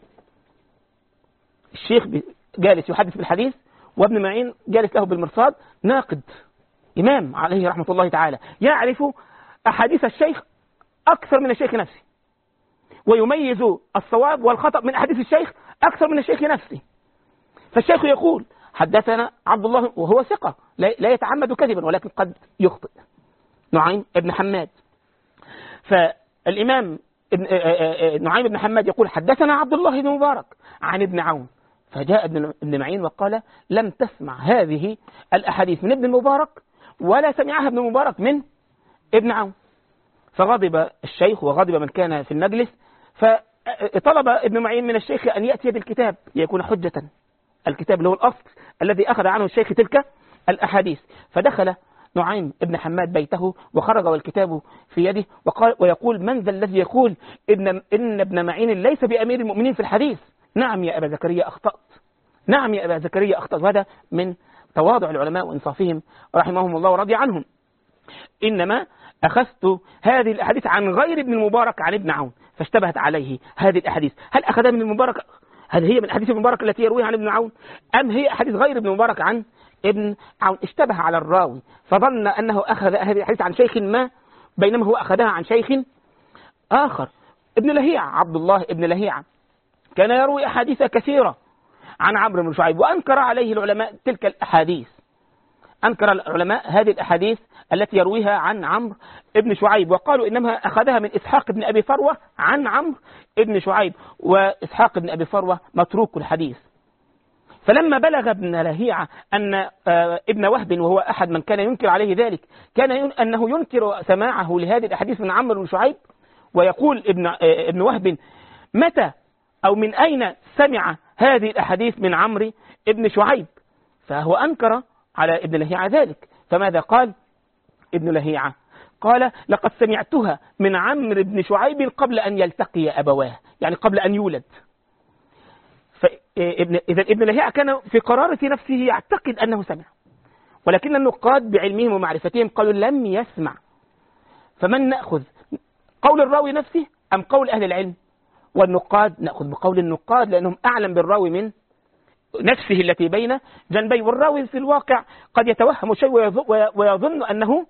الشيخ جالس يحدث بالحديث وابن معين جالس له بالمرصاد، ناقد إمام عليه رحمة الله تعالى، يعرف أحاديث الشيخ أكثر من الشيخ نفسه، ويميز الصواب والخطأ من أحاديث الشيخ أكثر من الشيخ نفسه. فالشيخ يقول حدثنا عبد الله، وهو ثقة لا يتعمد كذبا ولكن قد يخطئ، نعيم ابن حماد. فالإمام نعيم بن حماد يقول حدثنا عبد الله بن مبارك عن ابن عون. فجاء ابن معين وقال لم تسمع هذه الأحاديث من ابن المبارك ولا سمعها ابن المبارك من ابن عون. فغضب الشيخ وغضب من كان في المجلس، فطلب ابن معين من الشيخ أن يأتي بالكتاب ليكون حجة، الكتاب اللي هو الأصل الذي أخذ عنه الشيخ تلك الأحاديث. فدخل نعيم ابن حماد بيته وخرج والكتاب في يده ويقول من ذا الذي يقول إن ابن معين ليس بأمير المؤمنين في الحديث؟ نعم يا أبا زكريا أخطأت، نعم يا أبا زكريا أخطأت. وهذا من تواضع العلماء وإنصافهم رحمهم الله ورضي عنهم. إنما أخذت هذه الأحاديث عن غير ابن المبارك عن ابن عون، فاشتبهت عليه هذه الأحاديث، هل أخذها من المبارك؟ هل هي من أحاديث ابن المبارك التي يرويها عن ابن عون، أم هي أحاديث غير ابن المبارك عن ابن عون؟ اشتبه على الراوي فظن أنه أخذ هذه الأحاديث عن شيخ ما بينما هو أخذها عن شيخ آخر. ابن لهيعة، عبد الله ابن لهيعة، كان يروي أحاديث كثيرة عن عمرو بن شعيب، وأنكر عليه العلماء تلك الأحاديث، أنكر العلماء هذه الأحاديث التي يرويها عن عمرو بن شعيب، وقالوا إنما أخذها من إسحاق بن أبي فروة عن عمرو بن شعيب، وإسحاق بن أبي فروة متروك الحديث. فلما بلغ ابن لهيعة أن ابن وهب، وهو أحد من كان ينكر عليه ذلك، كان أنه ينكر سماعه لهذه الأحاديث من عمرو بن شعيب، ويقول ابن وهب متى أو من أين سمع هذه الأحاديث من عمرو بن شعيب؟ فهو أنكر على ابن لهيعة ذلك. فماذا قال ابن لهيعة؟ قال لقد سمعتها من عمرو بن شعيب قبل أن يلتقي أبواه، يعني قبل أن يولد. إذا ابن لهيعة كان في قرارة نفسه يعتقد أنه سمع، ولكن النقاد بعلمهم ومعرفتهم قالوا لم يسمع. فمن نأخذ قول الراوي نفسه أم قول أهل العلم؟ والنقاد نأخذ بقول النقاد لأنهم أعلم بالراوي من نفسه التي بين جنبي، والراوي في الواقع قد يتوهم شيء ويظن أنه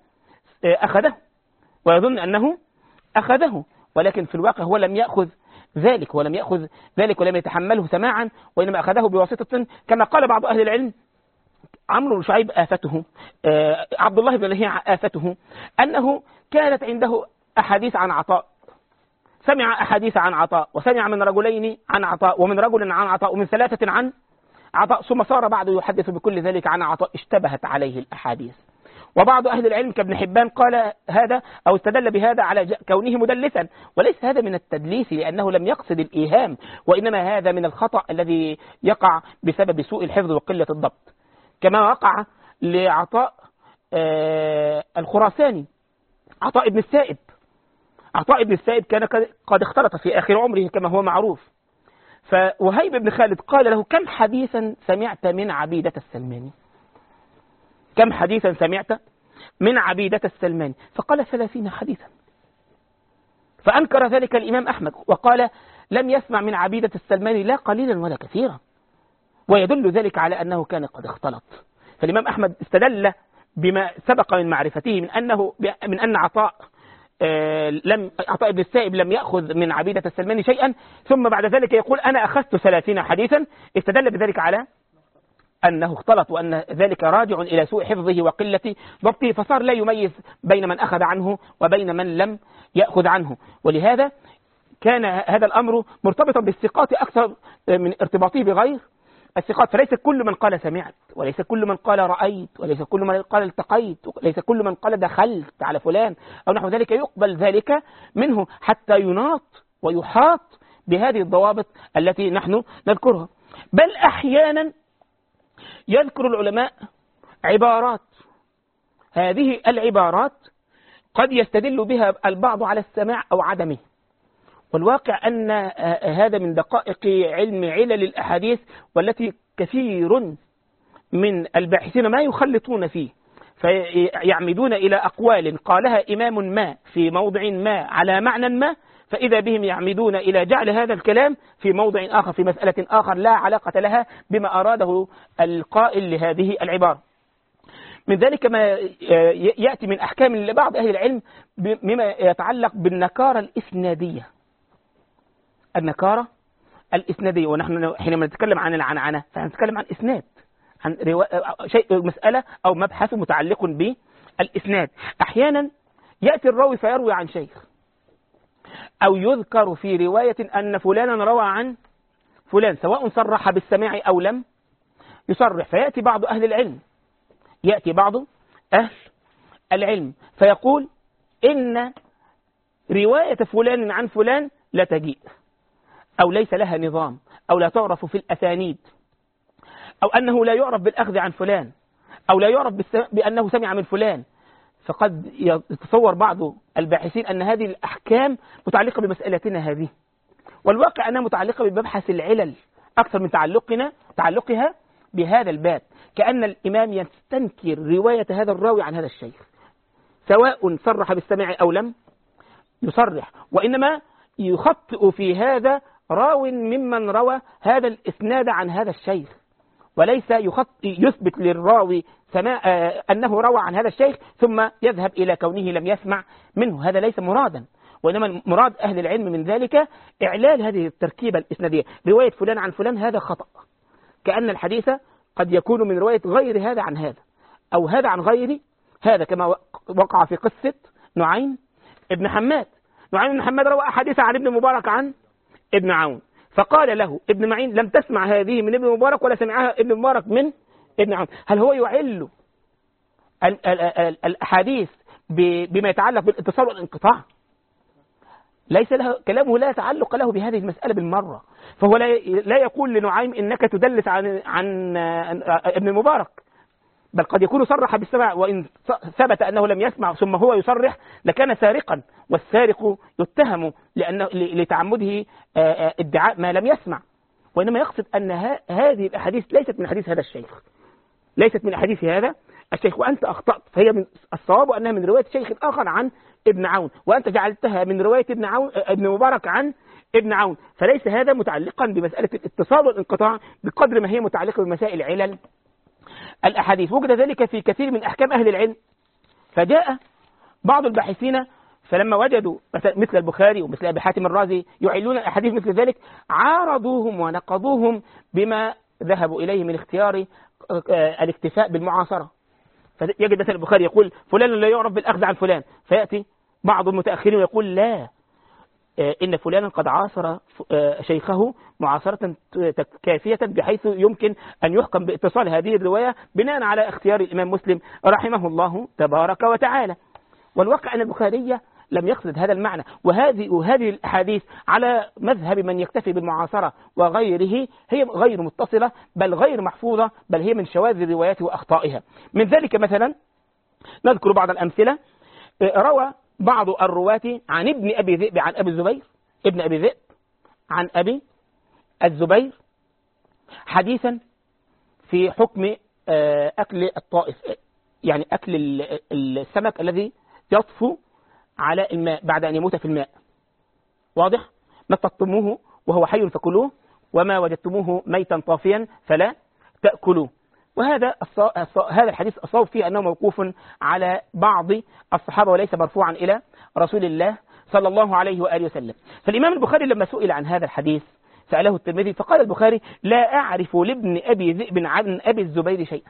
أخذه، ولكن في الواقع هو لم يأخذ ذلك ولم يتحمله سماعا، وإنما أخذه بواسطة. كما قال بعض أهل العلم عمرو بن شعيب آفته، عبد الله بن لهيعة آفته أنه كانت عنده أحاديث عن عطاء، سمع أحاديث عن عطاء، وسمع من رجلين عن عطاء، ومن رجل عن عطاء، ومن ثلاثة عن عطاء، ثم صار بعد يحدث بكل ذلك عن عطاء، اشتبهت عليه الأحاديث. وبعض أهل العلم كابن حبان قال هذا أو استدل بهذا على كونه مدلسا، وليس هذا من التدليس لأنه لم يقصد الإيهام، وإنما هذا من الخطأ الذي يقع بسبب سوء الحفظ وقلة الضبط، كما وقع لعطاء الخراساني، عطاء ابن السائب. عطاء ابن السائب كان قد اختلط في آخر عمره كما هو معروف. فوهيب بن خالد قال له كم حديثا سمعت من عبيدة السلماني؟ كم حديثا سمعت من عبيدة السلماني؟ فقال 30 حديثا. فأنكر ذلك الإمام أحمد وقال لم يسمع من عبيدة السلماني لا قليلا ولا كثيرا، ويدل ذلك على أنه كان قد اختلط. فالإمام أحمد استدل بما سبق من معرفته من أن عطاء ابن السائب لم يأخذ من عبيدة السلماني شيئا، ثم بعد ذلك يقول أنا أخذت 30 حديثا، استدل بذلك على أنه اختلط، وأن ذلك راجع إلى سوء حفظه وقلة ضبطه، فصار لا يميز بين من أخذ عنه وبين من لم يأخذ عنه. ولهذا كان هذا الأمر مرتبطا بالثقات أكثر من ارتباطه بغير الثقات. فليس كل من قال سمعت، وليس كل من قال رأيت، وليس كل من قال التقيت، وليس كل من قال دخلت على فلان أو نحو ذلك يقبل ذلك منه، حتى يناط ويحاط بهذه الضوابط التي نحن نذكرها. بل أحيانا يذكر العلماء عبارات، هذه العبارات قد يستدل بها البعض على السماع أو عدمه، والواقع أن هذا من دقائق علم علل الأحاديث، والتي كثير من الباحثين ما يخلطون فيه، فيعمدون إلى أقوال قالها إمام ما في موضع ما على معنى ما، فإذا بهم يعمدون إلى جعل هذا الكلام في موضع آخر في مسألة آخر لا علاقة لها بما أراده القائل لهذه العبارة. من ذلك ما يأتي من أحكام لبعض أهل العلم مما يتعلق بالنكارة الإسنادية. النكارة الإسنادية، ونحن حينما نتكلم عن العنعنة فنتكلم عن إسناد، عن شيء مسألة أو مبحث متعلق بالإسناد. أحيانا يأتي الراوي فيروي عن شيخ، أو يذكر في رواية أن فلانا روى عن فلان، سواء صرح بالسماع أو لم يصرح، فيأتي بعض أهل العلم فيقول إن رواية فلان عن فلان لا تجيء، أو ليس لها نظام، أو لا تعرف في الأسانيد، أو أنه لا يعرف بالأخذ عن فلان، أو لا يعرف بأنه سمع من فلان. فقد يتصور بعض الباحثين أن هذه الأحكام متعلقة بمسألتنا هذه، والواقع أنها متعلقة بمبحث العلل أكثر من تعلقها بهذا الباب، كأن الإمام يستنكر رواية هذا الراوي عن هذا الشيخ، سواء صرح بالسماع أو لم يصرح، وإنما يخطئ في هذا راو ممن روى هذا الإسناد عن هذا الشيخ، وليس يثبت للراوي أنه روى عن هذا الشيخ ثم يذهب إلى كونه لم يسمع منه، هذا ليس مرادا، وإنما مراد أهل العلم من ذلك إعلال هذه التركيبة الإسنادية. رواية فلان عن فلان هذا خطأ، كأن الحديث قد يكون من رواية غير هذا عن هذا، أو هذا عن غير هذا، كما وقع في قصة نعيم ابن حماد. نعيم بن حماد روى أحاديث عن ابن مبارك عن ابن عون، فقال له ابن معين لم تسمع هذه من ابن مبارك ولا سمعها ابن مبارك من ابن عون. هل هو يعل الأحاديث بما يتعلق بالاتصال والانقطاع؟ ليس له كلامه، لا تعلق له بهذه المسألة بالمرة، فهو لا يقول لنعيم إنك تدلس عن ابن مبارك، بل قد يكون صرح بالسماع، وإن ثبت أنه لم يسمع ثم هو يصرح لكان سارقا، والسارق يتهم لتعمده ادعاء ما لم يسمع، وإنما يقصد أن هذه الأحاديث ليست من حديث هذا الشيخ، ليست من حديث هذا الشيخ، وأنت أخطأت، فهي من الصواب أنها من رواية شيخ آخر عن ابن عون، وأنت جعلتها من رواية ابن مبارك عن ابن عون، فليس هذا متعلقا بمسألة الاتصال والانقطاع بقدر ما هي متعلقة بمسائل علل الأحاديث. وجد ذلك في كثير من أحكام أهل العلم، فجاء بعض الباحثين فلما وجدوا مثل البخاري ومثل أبي حاتم الرازي يعلون الأحاديث مثل ذلك، عارضوهم ونقضوهم بما ذهبوا إليه من اختيار الاكتفاء بالمعاصرة. فيجد مثل البخاري يقول فلان لا يعرف بالأخذ عن فلان، فيأتي بعض المتأخرين ويقول لا، إن فلانا قد عاصر شيخه معاصرة كافية بحيث يمكن أن يحكم باتصال هذه الرواية بناء على اختيار الإمام مسلم رحمه الله تبارك وتعالى. والواقع أن البخاري لم يقصد هذا المعنى، وهذه الأحاديث على مذهب من يكتفي بالمعاصرة وغيره هي غير متصلة، بل غير محفوظة، بل هي من شواذ الروايات وأخطائها. من ذلك مثلا نذكر بعض الأمثلة. روى بعض الرواة عن ابن أبي ذئب عن أبي الزبير، ابن أبي ذئب عن أبي الزبير حديثا في حكم أكل الطائف، يعني أكل السمك الذي يطفو على الماء بعد أن يموت في الماء، واضح؟ ما اصطدتموه وهو حي فكلوه، وما وجدتموه ميتا طافيا فلا تأكلوه. وهذا هذا الحديث الصواب فيه أنه موقوف على بعض الصحابة وليس مرفوعا إلى رسول الله صلى الله عليه وآله وسلم. فالإمام البخاري لما سئل عن هذا الحديث سأله الترمذي فقال البخاري لا أعرف لابن أبي ذئب عن أبي الزبير شيئا.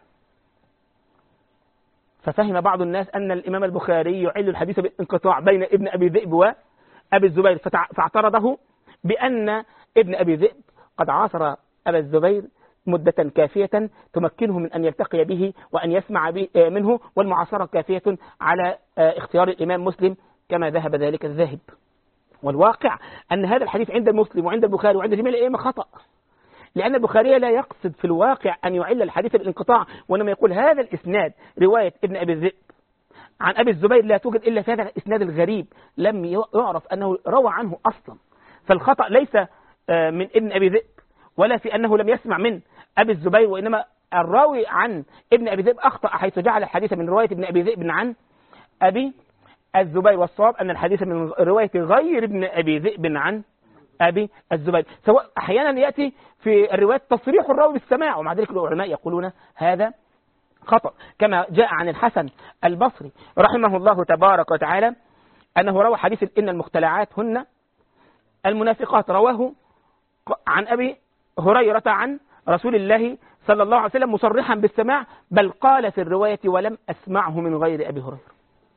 ففهم بعض الناس أن الإمام البخاري يعل الحديث بالانقطاع بين ابن أبي ذئب وأبي الزبير، فاعترضه بأن ابن أبي ذئب قد عاصر أبا الزبير مدة كافية تمكنه من أن يلتقي به وأن يسمع منه، والمعاصرة كافية على اختيار الإمام مسلم كما ذهب ذلك الذاهب. والواقع أن هذا الحديث عند مسلم وعند البخاري وعند جميع الأئمة خطأ، لأن البخاري لا يقصد في الواقع أن يعل الحديث بالانقطاع، وإنما يقول هذا الإسناد رواية ابن أبي الذئب عن أبي الزبير لا توجد إلا في هذا الإسناد الغريب لم يعرف أنه روى عنه أصلا. فالخطأ ليس من ابن أبي ذئب ولا في أنه لم يسمع من أبي الزبير، وإنما الراوي عن ابن أبي ذئب أخطأ حيث جعل الحديث من رواية ابن أبي ذئب عن أبي الزبير، والصواب أن الحديث من رواية غير ابن أبي ذئب عن أبي الزبير. سواء أحيانا يأتي في الروايات تصريح الراوي بالسماع، ومع ذلك العلماء يقولون هذا خطأ، كما جاء عن الحسن البصري رحمه الله تبارك وتعالى أنه روى حديث إن المختلعات هن المنافقات، رواه عن أبي هريرة عن رسول الله صلى الله عليه وسلم مصرحا بالسماع، بل قال في الرواية ولم أسمعه من غير أبي هريرة.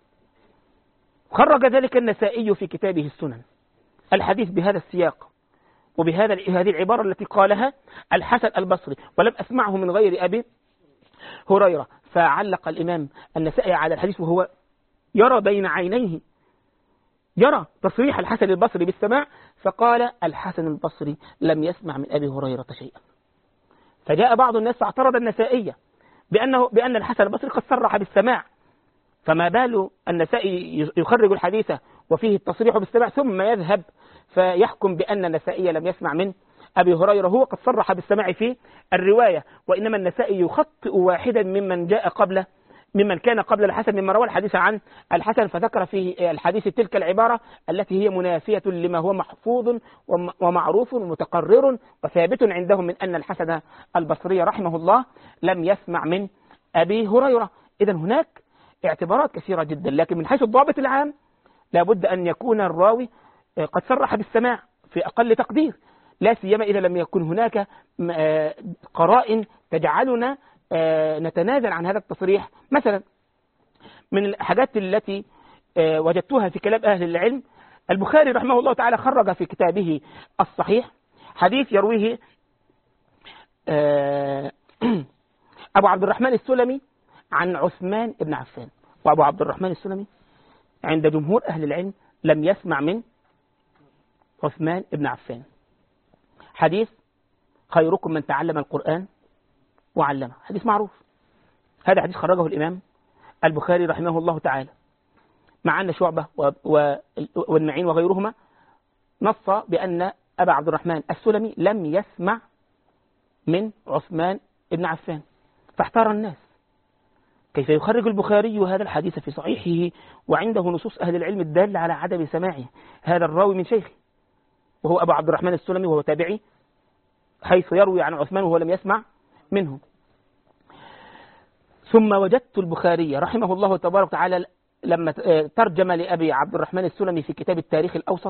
خرج ذلك النسائي في كتابه السنن الحديث بهذا السياق هذه العبارة التي قالها الحسن البصري ولم أسمعه من غير أبي هريرة. فعلق الإمام النسائي على الحديث وهو يرى بين عينيه يرى تصريح الحسن البصري بالسماع، فقال الحسن البصري لم يسمع من أبي هريرة شيئا. فجاء بعض الناس فاعترض النسائي بأن الحسن البصري قد صرح بالسماع، فما بال النسائي يخرج الحديث وفيه التصريح بالسماع ثم يذهب فيحكم بأن النسائي لم يسمع من أبي هريرة، هو قد صرح بالسماع في الرواية، وإنما النسائي يخطئ واحدا ممن كان قبل الحسن مما روى الحديث عن الحسن، فذكر في الحديث تلك العبارة التي هي منافية لما هو محفوظ ومعروف ومتقرر وثابت عندهم من أن الحسن البصري رحمه الله لم يسمع من أبي هريرة. إذن هناك اعتبارات كثيرة جدا، لكن من حيث الضابط العام لابد أن يكون الراوي قد صرح بالسماع في أقل تقدير، لا سيما إذا لم يكن هناك قرائن تجعلنا نتنازل عن هذا التصريح. مثلا من الحاجات التي وجدتها في كلام أهل العلم، البخاري رحمه الله تعالى خرج في كتابه الصحيح حديث يرويه أبو عبد الرحمن السلمي عن عثمان بن عفان، وأبو عبد الرحمن السلمي عند جمهور أهل العلم لم يسمع من عثمان بن عفان. حديث خيركم من تعلم القرآن وعلمه، حديث معروف، هذا حديث خرجه الإمام البخاري رحمه الله تعالى، مع أن شعبة والمعين وغيرهما نص بأن أبا عبد الرحمن السلمي لم يسمع من عثمان بن عفان، فاحتار الناس كيف يخرج البخاري هذا الحديث في صحيحه وعنده نصوص أهل العلم الدالة على عدم سماعه هذا الراوي من شيخه، وهو أبو عبد الرحمن السلمي وهو تابعي، حيث يروي عن عثمان وهو لم يسمع منه. ثم وجدت البخاري رحمه الله تبارك وتعالى لما ترجم لأبي عبد الرحمن السلمي في كتاب التاريخ الأوسط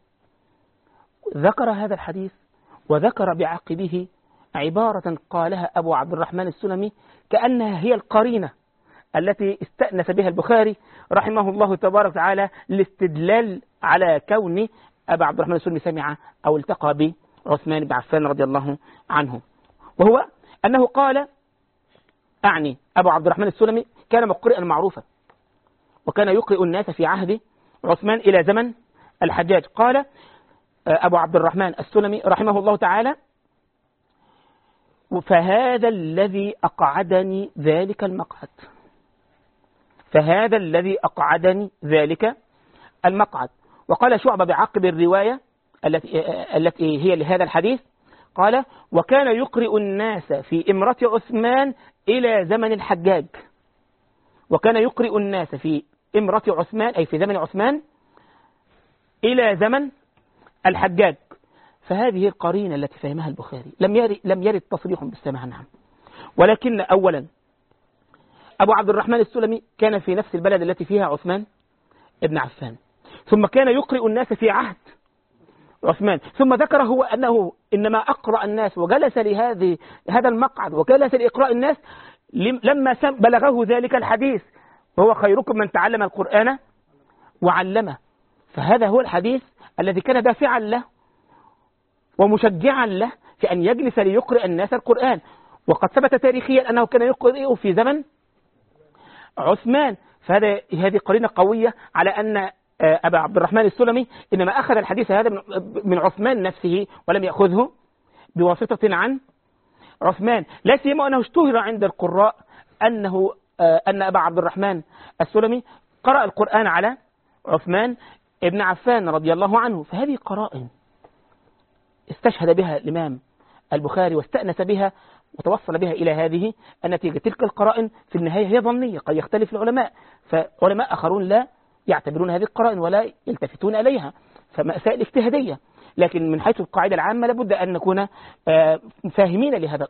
ذكر هذا الحديث، وذكر بعقبه عبارة قالها أبو عبد الرحمن السلمي كأنها هي القرينة التي استأنس بها البخاري رحمه الله تبارك وتعالى الاستدلال على كون أبا عبد الرحمن السلمي سمع أو التقى بعثمان بن عفان رضي الله عنه، وهو أنه قال أعني أبو عبد الرحمن السلمي كان مقرئا معروفا، وكان يقرئ الناس في عهد عثمان إلى زمن الحجاج. قال أبو عبد الرحمن السلمي رحمه الله تعالى فهذا الذي أقعدني ذلك المقعد، فهذا الذي أقعدني ذلك المقعد. وقال شعبة بعقب الرواية التي هي لهذا الحديث قال وكان يقرئ الناس في إمرة عثمان إلى زمن الحجاج، وكان يقرئ الناس في إمرة عثمان أي في زمن عثمان إلى زمن الحجاج. فهذه القرينة التي فهمها البخاري لم يرد تصريح بالسماع عنها، ولكن أولا أبو عبد الرحمن السلمي كان في نفس البلد التي فيها عثمان ابن عفان، ثم كان يقرئ الناس في عهد عثمان، ثم ذكر هو أنه إنما أقرأ الناس وجلس هذا المقعد وجلس لإقراء الناس لما بلغه ذلك الحديث وهو خيركم من تعلم القرآن وعلمه. فهذا هو الحديث الذي كان دافعا له ومشجعا له في أن يجلس ليقرئ الناس القرآن، وقد ثبت تاريخيا أنه كان يقرئ في زمن عثمان. فهذه قرينة قوية على أن أبا عبد الرحمن السلمي إنما أخذ الحديث هذا من عثمان نفسه ولم يأخذه بواسطة عن عثمان، لا سيما أنه اشتهر عند القراء أن أبا عبد الرحمن السلمي قرأ القرآن على عثمان ابن عفان رضي الله عنه. فهذه قرائن استشهد بها الإمام البخاري واستأنس بها وتوصل بها إلى هذه النتيجة. تلك القرائن في النهاية هي ظنية، قد يختلف العلماء، فعلماء آخرون لا يعتبرون هذه القرائن ولا يلتفتون إليها، فمسائل اجتهادية. لكن من حيث القاعدة العامة لابد أن نكون فاهمين لهذا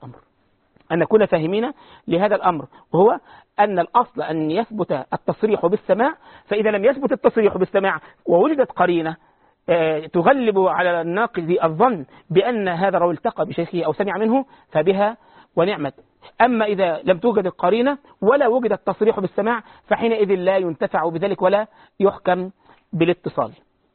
الأمر، وهو أن الأصل أن يثبت التصريح بالسماع. فإذا لم يثبت التصريح بالسماع ووجدت قرينة تغلب على الناقد الظن بأن هذا الرجل التقى بشيخه أو سمع منه فبها ونعمت. أما إذا لم توجد القرينة ولا وجد التصريح بالسماع فحينئذ لا ينتفع بذلك ولا يحكم بالاتصال.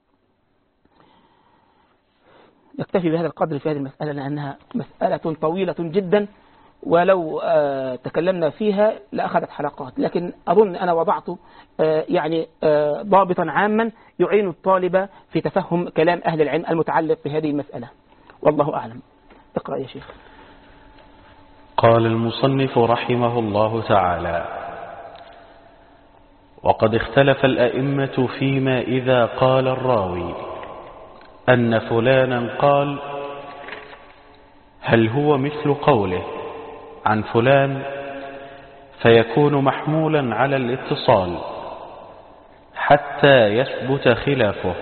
نكتفي بهذا القدر في هذه المسألة لأنها مسألة طويلة جدا، ولو تكلمنا فيها لأخذت حلقات، لكن أظن أنا وضعت ضابطا عاما يعين الطالب في تفهم كلام أهل العلم المتعلق بهذه المسألة، والله أعلم. اقرأ يا شيخ. قال المصنف رحمه الله تعالى: وقد اختلف الأئمة فيما إذا قال الراوي أن فلانا قال، هل هو مثل قوله عن فلان فيكون محمولا على الاتصال حتى يثبت خلافه،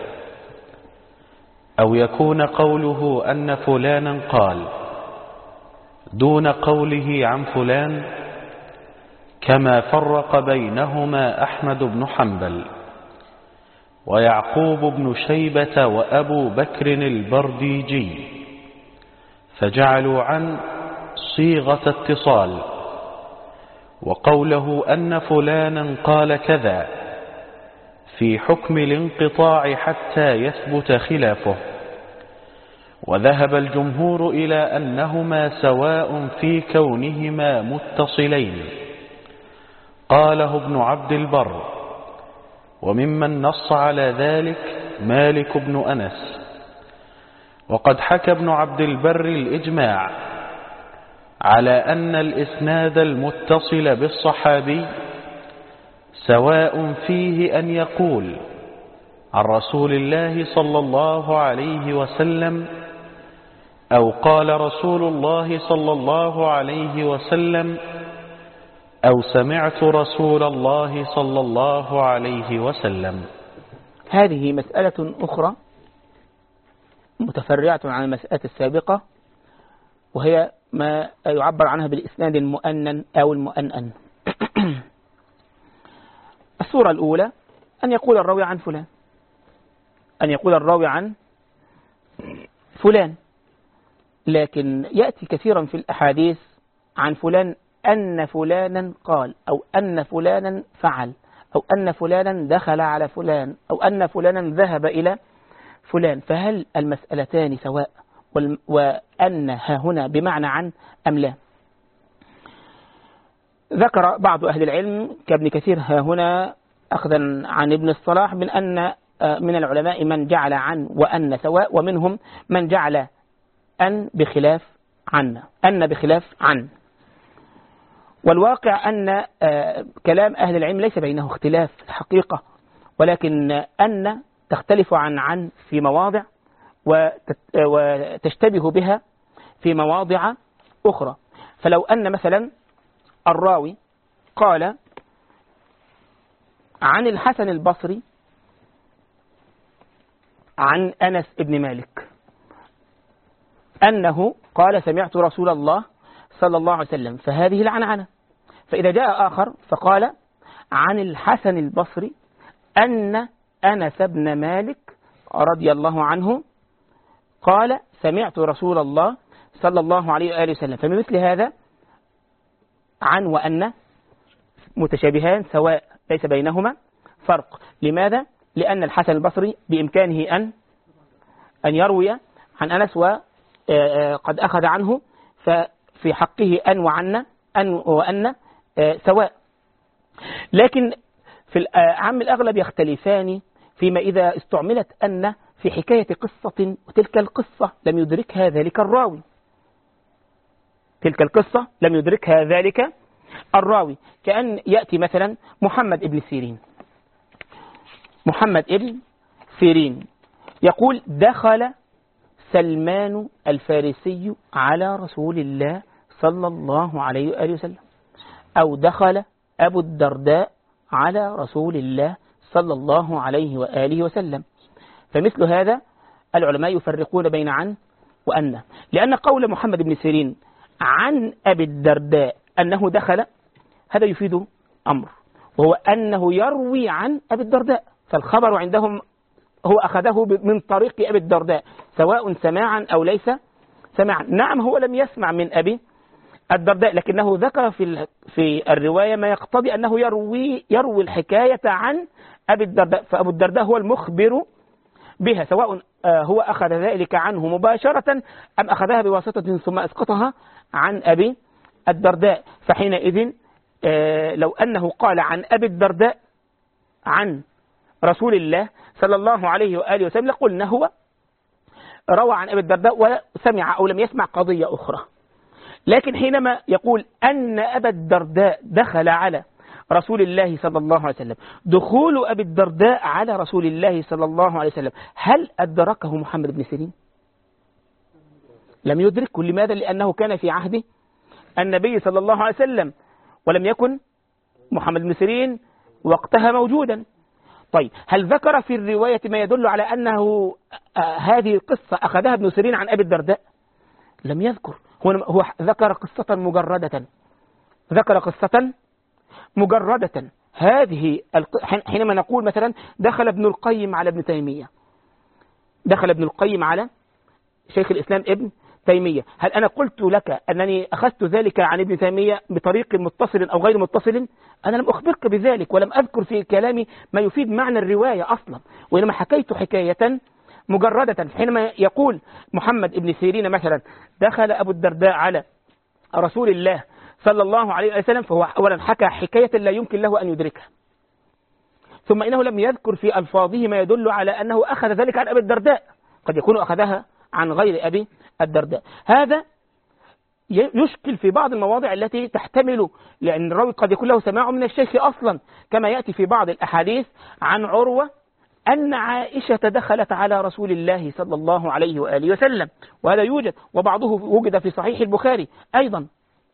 أو يكون قوله أن فلانا قال دون قوله عن فلان، كما فرق بينهما أحمد بن حنبل ويعقوب بن شيبة وأبو بكر البرديجي، فجعلوا عن صيغة اتصال، وقوله أن فلانا قال كذا في حكم الانقطاع حتى يثبت خلافه. وذهب الجمهور إلى أنهما سواء في كونهما متصلين، قاله ابن عبد البر، وممن نص على ذلك مالك بن أنس. وقد حكى ابن عبد البر الإجماع على أن الإسناد المتصل بالصحابي سواء فيه أن يقول عن رسول الله صلى الله عليه وسلم، أو قال رسول الله صلى الله عليه وسلم، أو سمعت رسول الله صلى الله عليه وسلم. هذه مسألة أخرى متفرعة عن المسألة السابقة، وهي ما يعبر عنها بالإسناد المؤنن أو المؤنن. الصورة الأولى أن يقول الراوي عن فلان، لكن يأتي كثيرا في الأحاديث عن فلان أن فلانا قال، أو أن فلانا فعل، أو أن فلانا دخل على فلان، أو أن فلانا ذهب إلى فلان. فهل المسألتان سواء؟ وأن ها هنا بمعنى عن أم لا؟ ذكر بعض أهل العلم كابن كثير ها هنا أخذا عن ابن الصلاح من أن من العلماء من جعل عن وأن سواء، ومنهم من جعل أن بخلاف عن. والواقع أن كلام أهل العلم ليس بينه اختلاف الحقيقة، ولكن أن تختلف عن في مواضع وتشتبه بها في مواضع أخرى. فلو أن مثلا الراوي قال عن الحسن البصري عن أنس بن مالك أنه قال سمعت رسول الله صلى الله عليه وسلم، فهذه العنعنة. فإذا جاء آخر فقال عن الحسن البصري أن أنس بن مالك رضي الله عنه قال سمعت رسول الله صلى الله عليه وآله وسلم، فبمثل هذا عن وأن متشابهان سواء، ليس بينهما فرق. لماذا؟ لأن الحسن البصري بإمكانه أن يروي عن أنس وقد أخذ عنه، ففي حقه أن وأن سواء. لكن في عام الأغلب يختلفان فيما إذا استعملت أن في حكاية قصة وتلك القصة لم يدركها ذلك الراوي، تلك القصة لم يدركها ذلك الراوي. كأن يأتي مثلا محمد ابن سيرين، محمد ابن سيرين يقول دخل سلمان الفارسي على رسول الله صلى الله عليه وآله وسلم، أو دخل أبو الدرداء على رسول الله صلى الله عليه وآله وسلم. فمثل هذا العلماء يفرقون بين عن وأن، لأن قول محمد بن سيرين عن أبي الدرداء أنه دخل هذا يفيد أمر، وهو أنه يروي عن أبي الدرداء، فالخبر عندهم هو أخذه من طريق أبي الدرداء سواء سماعا أو ليس سماعا. نعم هو لم يسمع من أبي الدرداء، لكنه ذكر في الرواية ما يقتضي أنه يروي الحكاية عن أبي الدرداء، فأبو الدرداء هو المخبر بها، سواء هو أخذ ذلك عنه مباشرة أم أخذها بواسطة ثم أسقطها عن أبي الدرداء. فحينئذ لو أنه قال عن أبي الدرداء عن رسول الله صلى الله عليه وآله وسلم لقلنا هو روى عن أبي الدرداء وسمع أو لم يسمع قضية أخرى. لكن حينما يقول أن أبا الدرداء دخل على رسول الله صلى الله عليه وسلم، دخول أبي الدرداء على رسول الله صلى الله عليه وسلم هل أدركه محمد بن سيرين؟ لم يدركه. لماذا؟ لأنه كان في عهد النبي صلى الله عليه وسلم، ولم يكن محمد بن سيرين وقتها موجودا. طيب هل ذكر في الرواية ما يدل على أنه هذه القصة أخذها ابن سيرين عن أبي الدرداء؟ لم يذكر. هو ذكر قصة مجردة، ذكر قصة مجردة. حينما نقول مثلا دخل ابن القيم على ابن تيمية، دخل ابن القيم على شيخ الإسلام ابن تيمية، هل أنا قلت لك أنني أخذت ذلك عن ابن تيمية بطريق متصل أو غير متصل؟ أنا لم أخبرك بذلك، ولم أذكر في كلامي ما يفيد معنى الرواية أصلا، وإنما حكيت حكاية مجردة. حينما يقول محمد ابن سيرين مثلا دخل أبو الدرداء على رسول الله صلى الله عليه وسلم، فهو أولا حكى حكاية لا يمكن له أن يدركها، ثم إنه لم يذكر في ألفاظه ما يدل على أنه أخذ ذلك عن أبي الدرداء، قد يكون أخذها عن غير أبي الدرداء. هذا يشكل في بعض المواضع التي تحتمل، لأن الراوي قد يكون له سماع من الشيخ أصلا، كما يأتي في بعض الأحاديث عن عروة أن عائشة دخلت على رسول الله صلى الله عليه وآله وسلم، وهذا يوجد، وبعضه وجد في صحيح البخاري أيضا.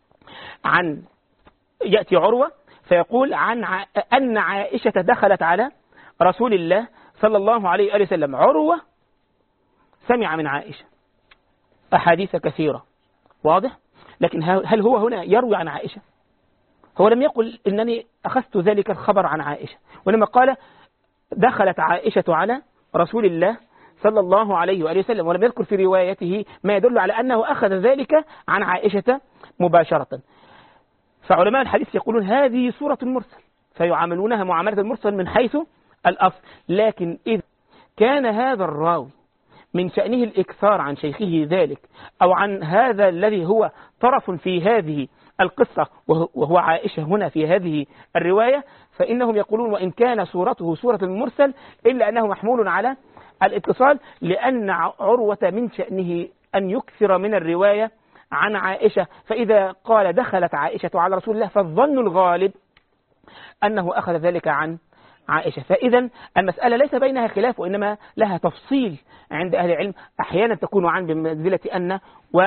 يأتي عروة فيقول أن عائشة دخلت على رسول الله صلى الله عليه وآله وسلم. عروة سمع من عائشة أحاديث كثيرة، واضح؟ لكن هل هو هنا يروي عن عائشة؟ هو لم يقل إنني أخذت ذلك الخبر عن عائشة، وإنما قال دخلت عائشة على رسول الله صلى الله عليه وآله وسلم، ولم يذكر في روايته ما يدل على أنه أخذ ذلك عن عائشة مباشرة. فعلماء الحديث يقولون هذه صورة المرسل، فيعاملونها معاملة المرسل من حيث الأصل. لكن إذا كان هذا الراوي من شأنه الإكثار عن شيخه ذلك، أو عن هذا الذي هو طرف في هذه القصة وهو عائشة هنا في هذه الرواية، فإنهم يقولون وإن كان صورته صورة المرسل إلا أنه محمول على الاتصال، لأن عروة من شأنه أن يكثر من الرواية عن عائشة، فإذا قال دخلت عائشة على رسول الله فالظن الغالب أنه أخذ ذلك عن عائشة. فإذا المسألة ليس بينها خلاف، وإنما لها تفصيل عند أهل العلم، أحيانا تكون عن بمنزلة أن،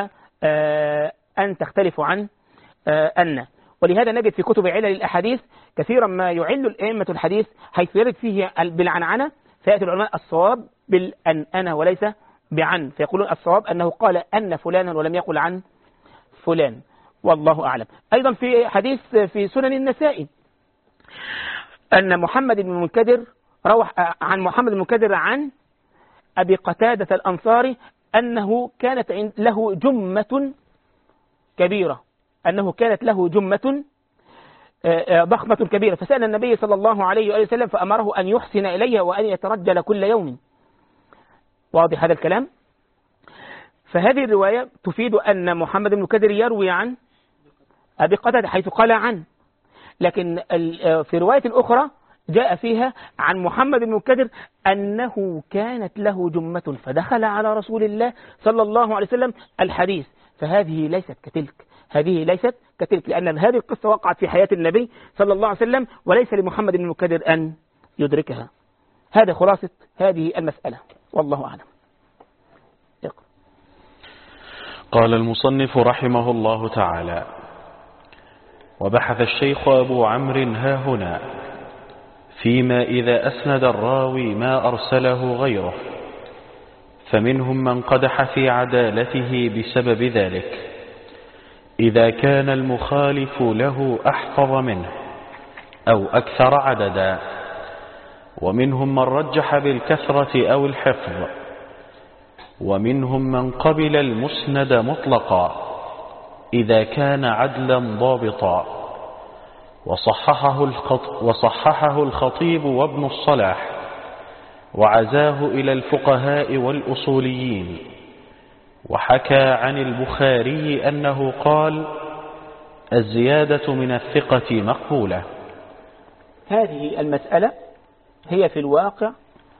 وأن تختلف عن أن. ولهذا نجد في كتب علل الأحاديث كثيرا ما يعل الأئمة الحديث حيث يرد فيه بالعنعنة، فيأتي العلماء الصواب بالأنأنة وليس بعن، فيقولون الصواب أنه قال أن فلانا ولم يقل عن فلان، والله أعلم. أيضا في حديث في سنن النسائي أن محمد بن المنكدر روى عن محمد بن المنكدر عن أبي قتادة الأنصاري أنه كانت له جمة كبيرة، أنه كانت له جمة ضخمة كبيرة، فسأل النبي صلى الله عليه وآله وسلم فأمره أن يحسن إليها وأن يترجل كل يوم. واضح هذا الكلام؟ فهذه الرواية تفيد أن محمد بن المنكدر يروي عن أبي قتادة حيث قال عن، لكن في رواية أخرى جاء فيها عن محمد بن المنكدر أنه كانت له جمة فدخل على رسول الله صلى الله عليه وسلم الحديث، فهذه ليست كتلك، هذه ليست كتلك، لأن هذه القصة وقعت في حياة النبي صلى الله عليه وسلم، وليس لمحمد بن المكدر أن يدركها. هذا خلاصة هذه المسألة، والله أعلم. قال المصنف رحمه الله تعالى: وبحث الشيخ أبو عمرو هاهنا فيما إذا أسند الراوي ما أرسله غيره، فمنهم من قدح في عدالته بسبب ذلك إذا كان المخالف له أحفظ منه أو أكثر عددا، ومنهم من رجح بالكثرة أو الحفظ، ومنهم من قبل المسند مطلقا إذا كان عدلا ضابطا، وصححه الخطيب وابن الصلاح، وعزاه إلى الفقهاء والأصوليين. وحكى عن البخاري أنه قال: الزيادة من الثقة مقبولة. هذه المسألة هي في الواقع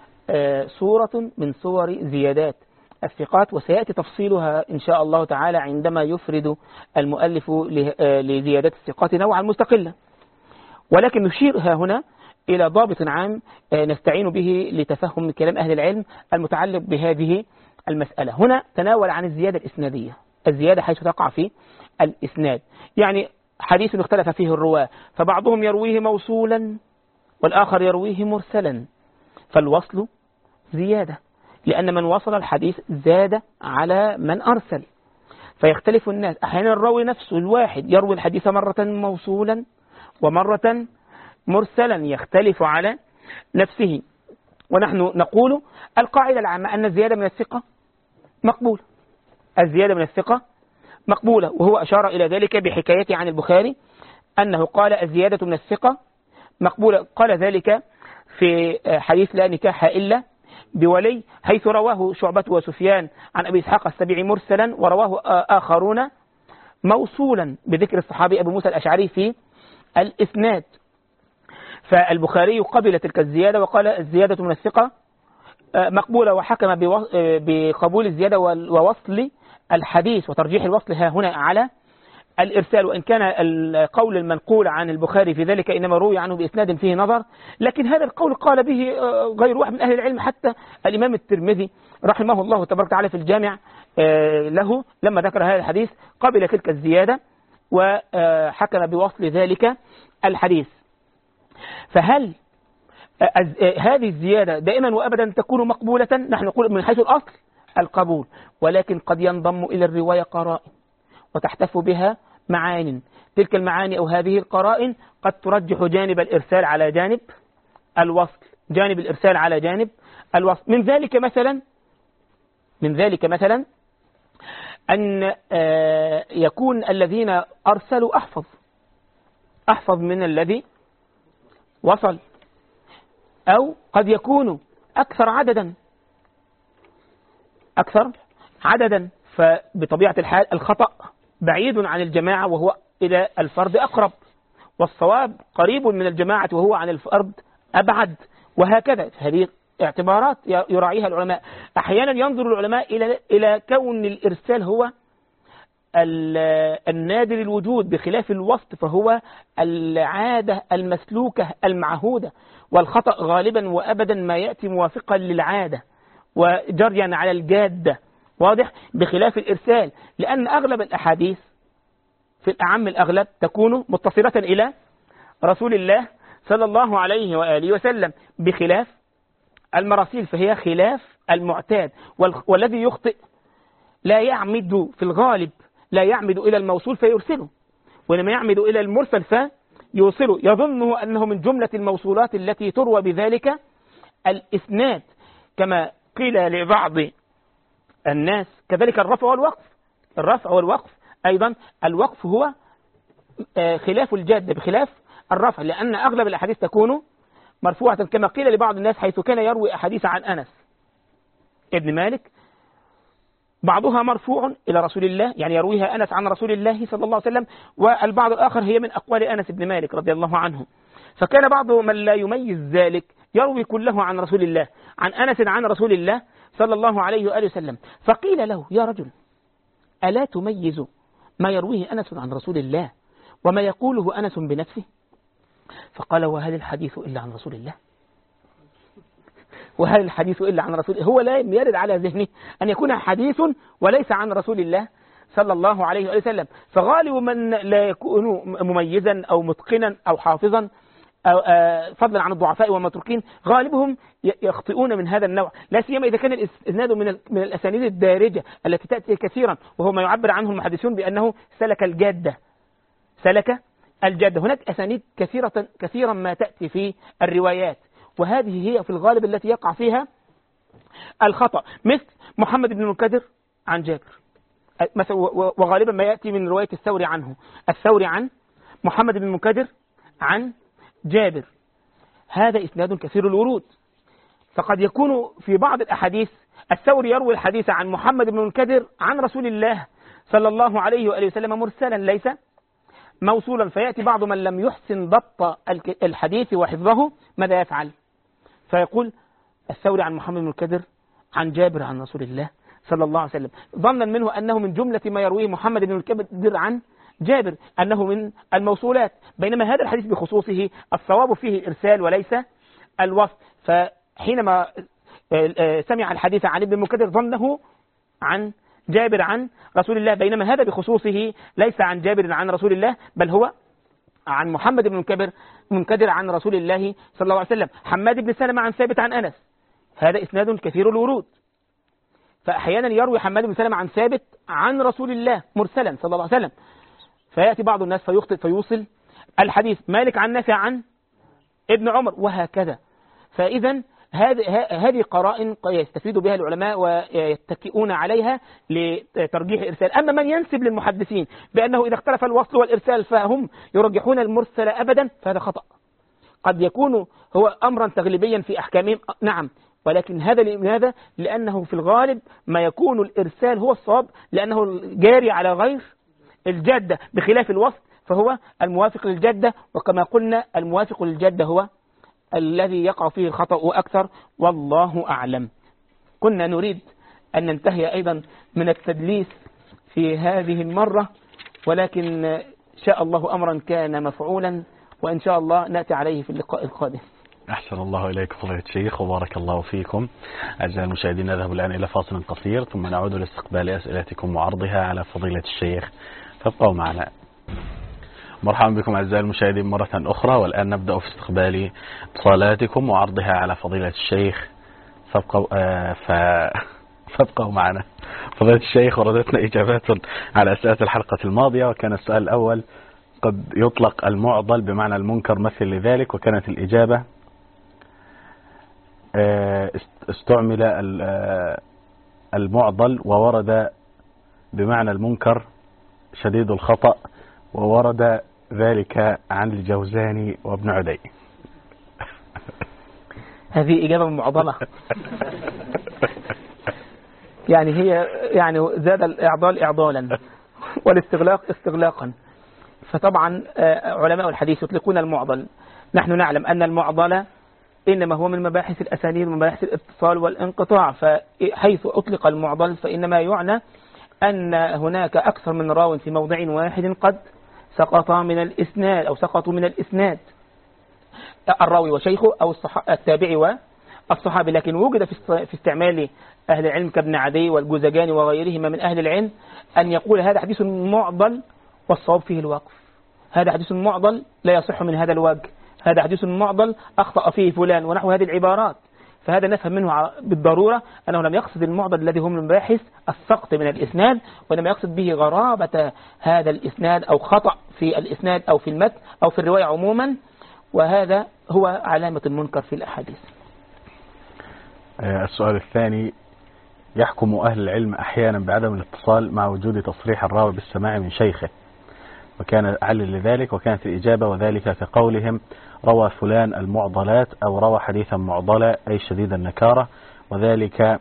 صورة من صور زيادات الثقات، وسيأتي تفصيلها إن شاء الله تعالى عندما يفرد المؤلف لزيادات الثقات نوعا مستقلا. ولكن نشيرها هنا إلى ضابط عام نستعين به لتفهم كلام أهل العلم المتعلق بهذه المسألة. هنا تناول عن الزيادة الإسنادية، الزيادة حيث تقع في الإسناد، يعني حديث اختلف فيه الرواة، فبعضهم يرويه موصولا والآخر يرويه مرسلا، فالوصل زيادة، لأن من وصل الحديث زاد على من أرسل، فيختلف الناس. أحيانا الراوي نفسه الواحد يروي الحديث مرة موصولا ومرة مرسلا، يختلف على نفسه. ونحن نقول القاعدة العامة أن الزيادة من الثقة مقبولة، الزيادة من الثقة مقبولة، وهو أشار إلى ذلك بحكايته عن البخاري أنه قال الزيادة من الثقة مقبولة. قال ذلك في حديث لا نكاح إلا بولي، حيث رواه شعبة وسفيان عن أبي إسحاق السبيعي مرسلا، ورواه آخرون موصولا بذكر الصحابي أبو موسى الأشعري في الإسناد. فالبخاري قبل تلك الزيادة وقال الزيادة من الثقة مقبولة، وحكم بقبول الزيادة ووصل الحديث وترجيح الوصل ها هنا على الإرسال، وإن كان القول المنقول عن البخاري في ذلك إنما روي عنه بإسناد فيه نظر، لكن هذا القول قال به غير واحد من أهل العلم، حتى الإمام الترمذي رحمه الله تبارك وتعالى في الجامع له لما ذكر هذا الحديث قبل تلك الزيادة وحكم بوصل ذلك الحديث. فهل هذه الزيادة دائما وأبدا تكون مقبولة؟ نحن نقول من حيث الأصل القبول، ولكن قد ينضم إلى الرواية قرائن وتحتف بها معان، تلك المعاني أو هذه القرائن قد ترجح جانب الإرسال على جانب الوصل، جانب الإرسال على جانب الوصل. من ذلك مثلا أن يكون الذين أرسلوا أحفظ من الذي وصل، أو قد يكونوا أكثر عددا، فبطبيعة الحال الخطأ بعيد عن الجماعة وهو إلى الفرد أقرب، والصواب قريب من الجماعة وهو عن الفرد أبعد، وهكذا. هذه اعتبارات يراعيها العلماء. أحيانا ينظر العلماء إلى كون الإرسال هو النادر الوجود بخلاف الوسط، فهو العادة المسلوكة المعهودة، والخطأ غالبا وأبدا ما يأتي موافقا للعادة وجريا على الجادة، واضح، بخلاف الإرسال، لأن أغلب الأحاديث في الأعم الأغلب تكون متصلة إلى رسول الله صلى الله عليه وآله وسلم، بخلاف المراسيل فهي خلاف المعتاد. والذي يخطئ لا يعمد في الغالب، لا يعمد إلى الموصول فيرسله، وإنما يعمد إلى المرسل فيوصله، يظنه أنه من جملة الموصولات التي تروى بذلك الإسناد، كما قيل لبعض الناس. كذلك الرفع والوقف أيضا، الوقف هو خلاف الجادة بخلاف الرفع، لأن أغلب الأحاديث تكون مرفوعة، كما قيل لبعض الناس حيث كان يروي أحاديث عن أنس ابن مالك بعضها مرفوع إلى رسول الله، يعني يرويها أنس عن رسول الله صلى الله عليه وسلم، والبعض الآخر هي من أقوال أنس بن مالك رضي الله عنه. فكان بعض من لا يميز ذلك يروي كله عن رسول الله، عن أنس عن رسول الله صلى الله عليه وآله وسلم. فقيل له: يا رجل، ألا تميز ما يرويه أنس عن رسول الله وما يقوله أنس بنفسه؟ فقال وهل الحديث إلا عن رسول الله؟ وهل الحديث إلا عن رسول الله؟ هو لا يرد على ذهنه أن يكون حديث وليس عن رسول الله صلى الله عليه وسلم. فغالب من لا يكون مميزا أو متقنا أو حافظا أو فضلا عن الضعفاء والمتروكين غالبهم يخطئون من هذا النوع، لا سيما إذا كان الإسناد من الأسانيد الدارجة التي تأتي كثيرا، وهو ما يعبر عنه المحدثون بأنه سلك الجادة. هناك أسانيد كثيرا ما تأتي في الروايات، وهذه هي في الغالب التي يقع فيها الخطأ، مثل محمد بن المنكدر عن جابر مثلا، وغالبا ما يأتي من رواية الثوري عنه، الثوري عن محمد بن المنكدر عن جابر، هذا إسناد كثير الورود. فقد يكون في بعض الأحاديث الثوري يروي الحديث عن محمد بن المنكدر عن رسول الله صلى الله عليه وآله وسلم مرسلا ليس موصولا، فيأتي بعض من لم يحسن ضبط الحديث وحفظه ماذا يفعل؟ فيقول الثوري عن محمد بن المنكدر عن جابر عن رسول الله صلى الله عليه وسلم، ظنا منه أنه من جملة ما يرويه محمد بن المنكدر عن جابر أنه من الموصولات، بينما هذا الحديث بخصوصه الصواب فيه الإرسال وليس الوصف. فحينما سمع الحديث عن ابن المنكدر ظنه عن جابر عن رسول الله، بينما هذا بخصوصه ليس عن جابر عن رسول الله، بل هو عن محمد بن المنكدر عن رسول الله صلى الله عليه وسلم. حماد بن سلمة عن ثابت عن أنس، هذا إسناد كثير الورود. فأحيانا يروي حماد بن سلمة عن ثابت عن رسول الله مرسلا صلى الله عليه وسلم، فيأتي بعض الناس فيخطئ فيوصل الحديث. مالك عن نافع عن ابن عمر، وهكذا. فإذا هذه قرائن يستفيد بها العلماء ويتكئون عليها لترجيح الإرسال. أما من ينسب للمحدثين بأنه إذا اختلف الوصل والإرسال فهم يرجحون المرسل أبدا، فهذا خطأ. قد يكون هو أمرا تغلبيا في أحكامهم، نعم، ولكن هذا لماذا؟ لأنه في الغالب ما يكون الإرسال هو الصواب، لأنه جاري على غير الجادة، بخلاف الوصل فهو الموافق للجادة، وكما قلنا الموافق للجادة هو الذي يقع فيه الخطأ أكثر، والله أعلم. كنا نريد أن ننتهي أيضا من التدليس في هذه المرة، ولكن شاء الله أمرا كان مفعولا، وإن شاء الله نأتي عليه في اللقاء القادم. أحسن الله إليك فضيلة الشيخ وبارك الله فيكم. أعزائي المشاهدين، نذهب الآن إلى فاصل قصير ثم نعود لاستقبال أسئلتكم وعرضها على فضيلة الشيخ، فابقوا معنا. مرحبا بكم أعزائي المشاهدين مرة أخرى، والآن نبدأ في استقبال اتصالاتكم وعرضها على فضيلة الشيخ، فابقوا معنا. فضيلة الشيخ، وردتنا إجابات على أسئلة الحلقة الماضية، وكان السؤال الأول قد يطلق المعضل بمعنى المنكر مثل لذلك، وكانت الإجابة استعمل المعضل وورد بمعنى المنكر شديد الخطأ، وورد ذلك عن الجوزاني وابن عدي. هذه إجابة معضلة. يعني هي زاد الإعضال إعضالا والاستغلاق استغلاقا. فطبعا علماء الحديث يطلقون المعضل. نحن نعلم أن المعضل إنما هو من مباحث الأسانيد ومباحث الاتصال والانقطاع، فحيث أطلق المعضل فإنما يعنى أن هناك أكثر من راو في موضع واحد قد سقطا من الإسناد أو سقطوا من الإسناد، الراوي وشيخه أو التابعي والصحابي. لكن وجد في استعمال أهل العلم كابن عدي والجوزجاني وغيرهما من أهل العلم أن يقول هذا حديث معضل والصواب فيه الوقف، هذا حديث معضل لا يصح من هذا الوجه، هذا حديث معضل أخطأ فيه فلان، ونحو هذه العبارات. فهذا نفهم منه بالضرورة أنه لم يقصد المعضل الذي هم من باحث السقط من الإسناد، وإنما يقصد به غرابة هذا الإسناد أو خطأ في الإسناد أو في المتن أو في الرواية عموما، وهذا هو علامة المنكر في الأحاديث. السؤال الثاني: يحكم أهل العلم أحيانا بعدم الاتصال مع وجود تصريح الراوي بالسماع من شيخه، وكان علل لذلك، وكانت الإجابة وذلك كقولهم روى فلان المعضلات أو روى حديثا معضلا أي شديد النكارة، وذلك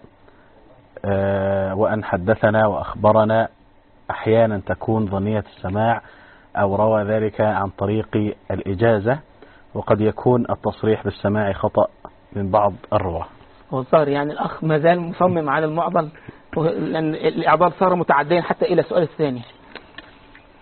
وأن حدثنا وأخبرنا أحيانا تكون ظنية السماع، أو روى ذلك عن طريق الإجازة، وقد يكون التصريح بالسماع خطأ من بعض الرواة. والظاهر يعني الأخ ما زال مصمم على المعضل، لأن الإعضال صار متعديا حتى إلى السؤال الثاني.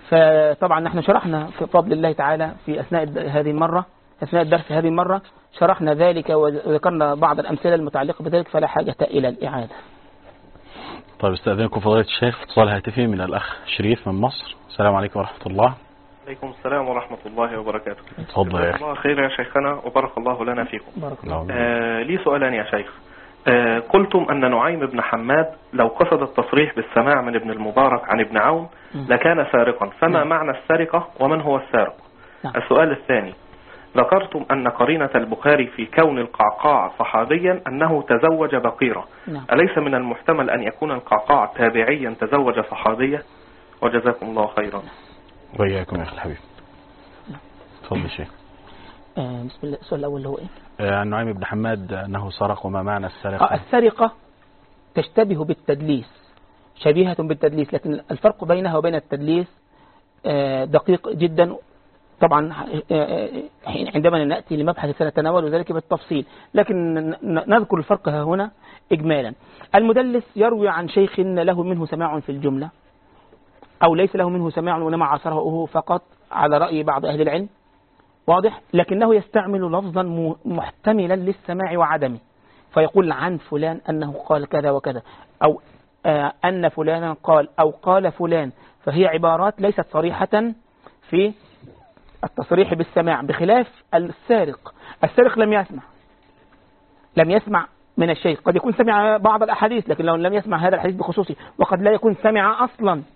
فطبعا نحن شرحنا في فضل الله تعالى في أثناء الدرس هذه المرة شرحنا ذلك وذكرنا بعض الأمثلة المتعلقة بذلك، فلا حاجة إلى الإعادة. طيب استأذنكم فضيلة الشيخ، اتصال هاتفي من الأخ شريف من مصر. السلام عليكم ورحمة الله. عليكم السلام ورحمة الله وبركاته. تفضل يا أخي. الله خير يا شيخنا وبارك الله لنا فيكم. بارك الله. لي سؤالان يا شيخ. قلتم أن نعيم بن حماد لو قصد التصريح بالسماع من ابن المبارك عن ابن عون لكان سارقا، فما معنى السرقة ومن هو السارق؟ السؤال الثاني، ذكرتم أن قرينة البخاري في كون القعقاع صحابيا أنه تزوج بقيرة، أليس من المحتمل أن يكون القعقاع تابعيا تزوج صحابية؟ وجزاكم الله خيرا. وإياكم يا أخي الحبيب. تفضل شيخ. بسم الله. السؤال الأول هو إيه؟ نعيم بن حماد أنه سرق، وما معنى السرقة؟ السرقة تشتبه بالتدليس، شبيهة بالتدليس، لكن الفرق بينها وبين التدليس دقيق جدا. طبعا عندما نأتي لمبحث سنتناول ذلك بالتفصيل، لكن نذكر الفرق هنا إجمالا. المدلس يروي عن شيخ له منه سماع في الجملة، أو ليس له منه سماع وإنما عاصره فقط على رأي بعض أهل العلم، واضح، لكنه يستعمل لفظا محتملا للسماع وعدمه، فيقول عن فلان أنه قال كذا وكذا، أو أن فلانا قال، أو قال فلان، فهي عبارات ليست صريحة في التصريح بالسماع، بخلاف السارق. السارق لم يسمع من الشيخ، قد يكون سمع بعض الأحاديث لكن لو لم يسمع هذا الحديث بخصوصه، وقد لا يكون سمع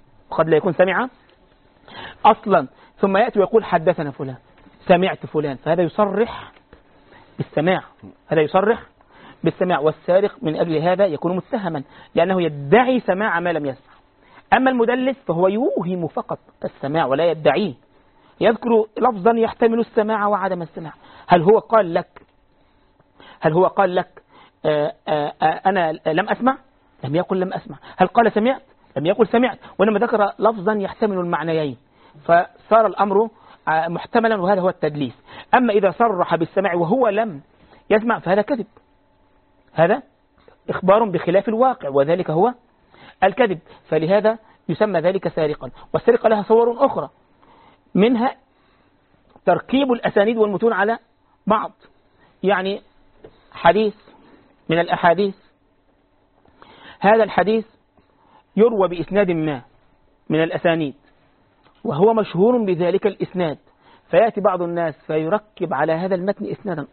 أصلا، ثم يأتي ويقول حدثنا فلان، سمعت فلان، فهذا يصرح بالسماع، والسارق من أجل هذا يكون متهما لأنه يدعي سماع ما لم يسمع. أما المدلس فهو يوهم فقط السماع ولا يدعيه، يذكر لفظا يحتمل السماع وعدم السماع. هل هو قال لك أنا لم أسمع؟ لم يقل لم أسمع. هل قال سمعت؟ لم يقل سمعت، وإنما ذكر لفظا يحتمل المعنيين، فصار الأمر محتملا، وهذا هو التدليس. أما إذا صرح بالسماع وهو لم يسمع فهذا كذب، هذا إخبار بخلاف الواقع، وذلك هو الكذب، فلهذا يسمى ذلك سارقا. والسرقة لها صور أخرى، منها تركيب الأسانيد والمتون على بعض، يعني حديث من الأحاديث، هذا الحديث يروى بإسناد ما من الأسانيد وهو مشهور بذلك الإسناد، فيأتي بعض الناس فيركب على هذا المتن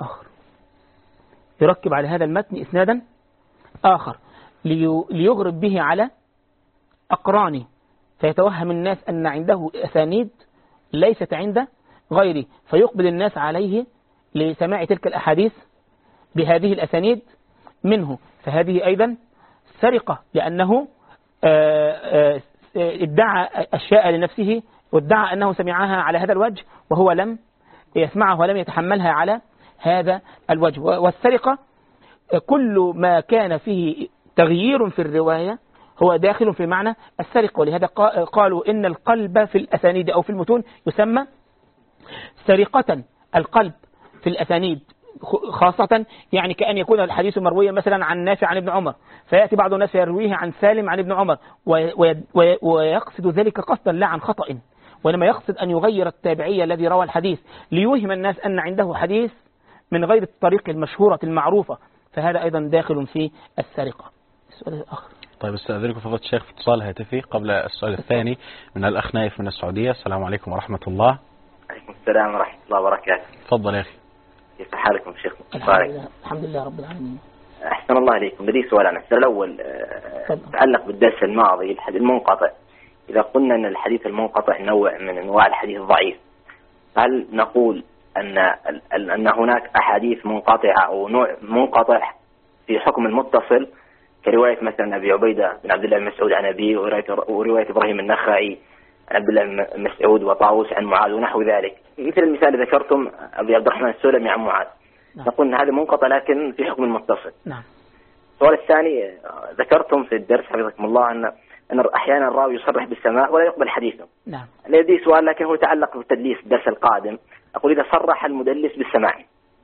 إسنادا آخر ليغرب به على أقرانه، فيتوهم الناس أن عنده أسانيد ليست عند غيره، فيقبل الناس عليه لسماع تلك الأحاديث بهذه الأسانيد منه، فهذه أيضا سرقة، لأنه ادعى أشياء لنفسه وادعى أنه سمعها على هذا الوجه وهو لم يسمعه ولم يتحملها على هذا الوجه. والسرقة كل ما كان فيه تغيير في الرواية هو داخل في معنى السرقة، ولهذا قالوا إن القلب في الأسانيد أو في المتون يسمى سرقة. القلب في الأسانيد خاصة، يعني كأن يكون الحديث مرويا مثلا عن نافع عن ابن عمر، فيأتي بعض الناس يرويه عن سالم عن ابن عمر ويقصد ذلك قصدا لا عن خطأ، وإنما يقصد أن يغير التابعية الذي روى الحديث ليوهم الناس أن عنده حديث من غير الطريق المشهورة المعروفة، فهذا أيضا داخل في السرقة. السؤال الآخر. طيب استأذنكم فضيلة الشيخ في اتصال هاتفي قبل السؤال الثاني من الأخ نايف من السعودية. السلام عليكم ورحمة الله. عليكم السلام ورحمة الله وبركاته. تفضل يا أخي. كيف حالكم شيخ؟ الحمد لله رب العالمين. أحسن الله عليكم. لدي سؤالان. السؤال الأول يتعلق بالدرس الماضي، الحديث المنقطع. إذا قلنا أن الحديث المنقطع نوع من أنواع الحديث الضعيف، هل نقول أن هناك أحاديث منقطعة أو نوع منقطع في حكم المتصل كرواية مثلا أبي عبيدة بن عبد الله بن مسعود عن أبيه، ورواية إبراهيم النخعي عن عبد الله بن مسعود وطاووس عن معاذ ونحو ذلك، مثل المثال اللي ذكرتم أبي عبد الرحمن السلمي عن معاذ؟ نقول أن هذا منقطع لكن في حكم المتصل. نعم. السؤال الثاني، ذكرتم في الدرس حفظكم الله أن أحيانا الراوي يصرح بالسماع ولا يقبل حديثه. نعم. لدي سؤال لكن هو يتعلق بالتدليس الدرس القادم. أقول إذا صرح المدلس بالسماع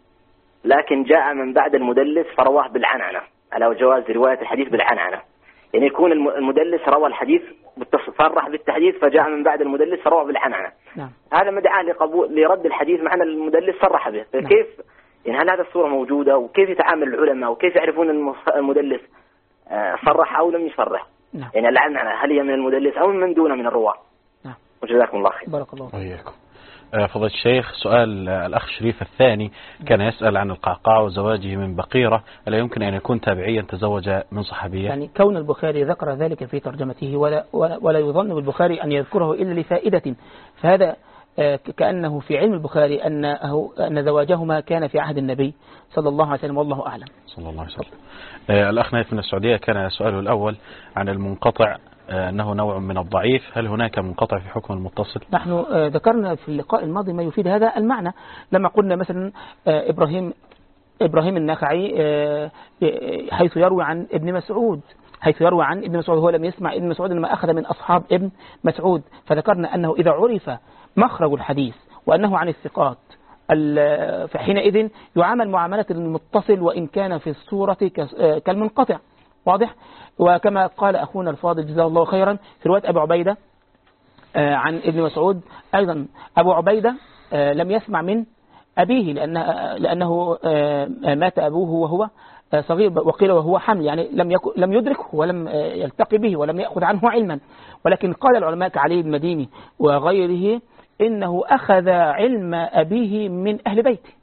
لكن جاء من بعد المدلس فرواه بالعنعنة على جواز رواية الحديث بالعنعنة، يعني يكون المدلس روى الحديث صرح بالتحديث فجاء من بعد المدلس روى بالعنعنة. نعم. هذا مدعاة لرد الحديث معنى المدلس صرح به. فكيف يعني هل هذا الصورة موجودة، وكيف يتعامل العلماء، وكيف يعرفون المدلس صرح أو لم يصرح؟ نعم. يعني العنعنة هل هي من المدلس أو من دونه من الرواة؟ نعم. وجزاكم الله خير. بارك الله وإياكم. فضيلة الشيخ، سؤال الأخ شريف الثاني كان يسأل عن القعقاع وزواجه من بقيرة، ألا يمكن أن يكون تابعيا تزوج من صحابية؟ يعني كون البخاري ذكر ذلك في ترجمته ولا يظن بالبخاري أن يذكره إلا لفائدة، فهذا كأنه في علم البخاري أن زواجهما كان في عهد النبي صلى الله عليه وسلم، والله أعلم. صلى الله عليه وسلم. الأخ نايف من السعودية كان سؤاله الأول عن المنقطع، أنه نوع من الضعيف، هل هناك منقطع في حكم المتصل؟ نحن ذكرنا في اللقاء الماضي ما يفيد هذا المعنى، لما قلنا مثلا إبراهيم النخعي حيث يروي عن ابن مسعود، هو لم يسمع ابن مسعود إنما أخذ من أصحاب ابن مسعود، فذكرنا أنه إذا عرف مخرج الحديث وأنه عن الثقات فحينئذ يعامل معاملة المتصل وإن كان في الصورة كالمنقطع. واضح؟ وكما قال أخونا الفاضل جزاه الله خيرا في رواية أبي عبيدة عن ابن مسعود، أيضا أبو عبيدة لم يسمع من أبيه لأنه مات أبوه وهو صغير، وقيل وهو حمل، يعني لم يدركه ولم يلتقي به ولم يأخذ عنه علما. ولكن قال العلماء كعلي المديني وغيره إنه أخذ علم أبيه من أهل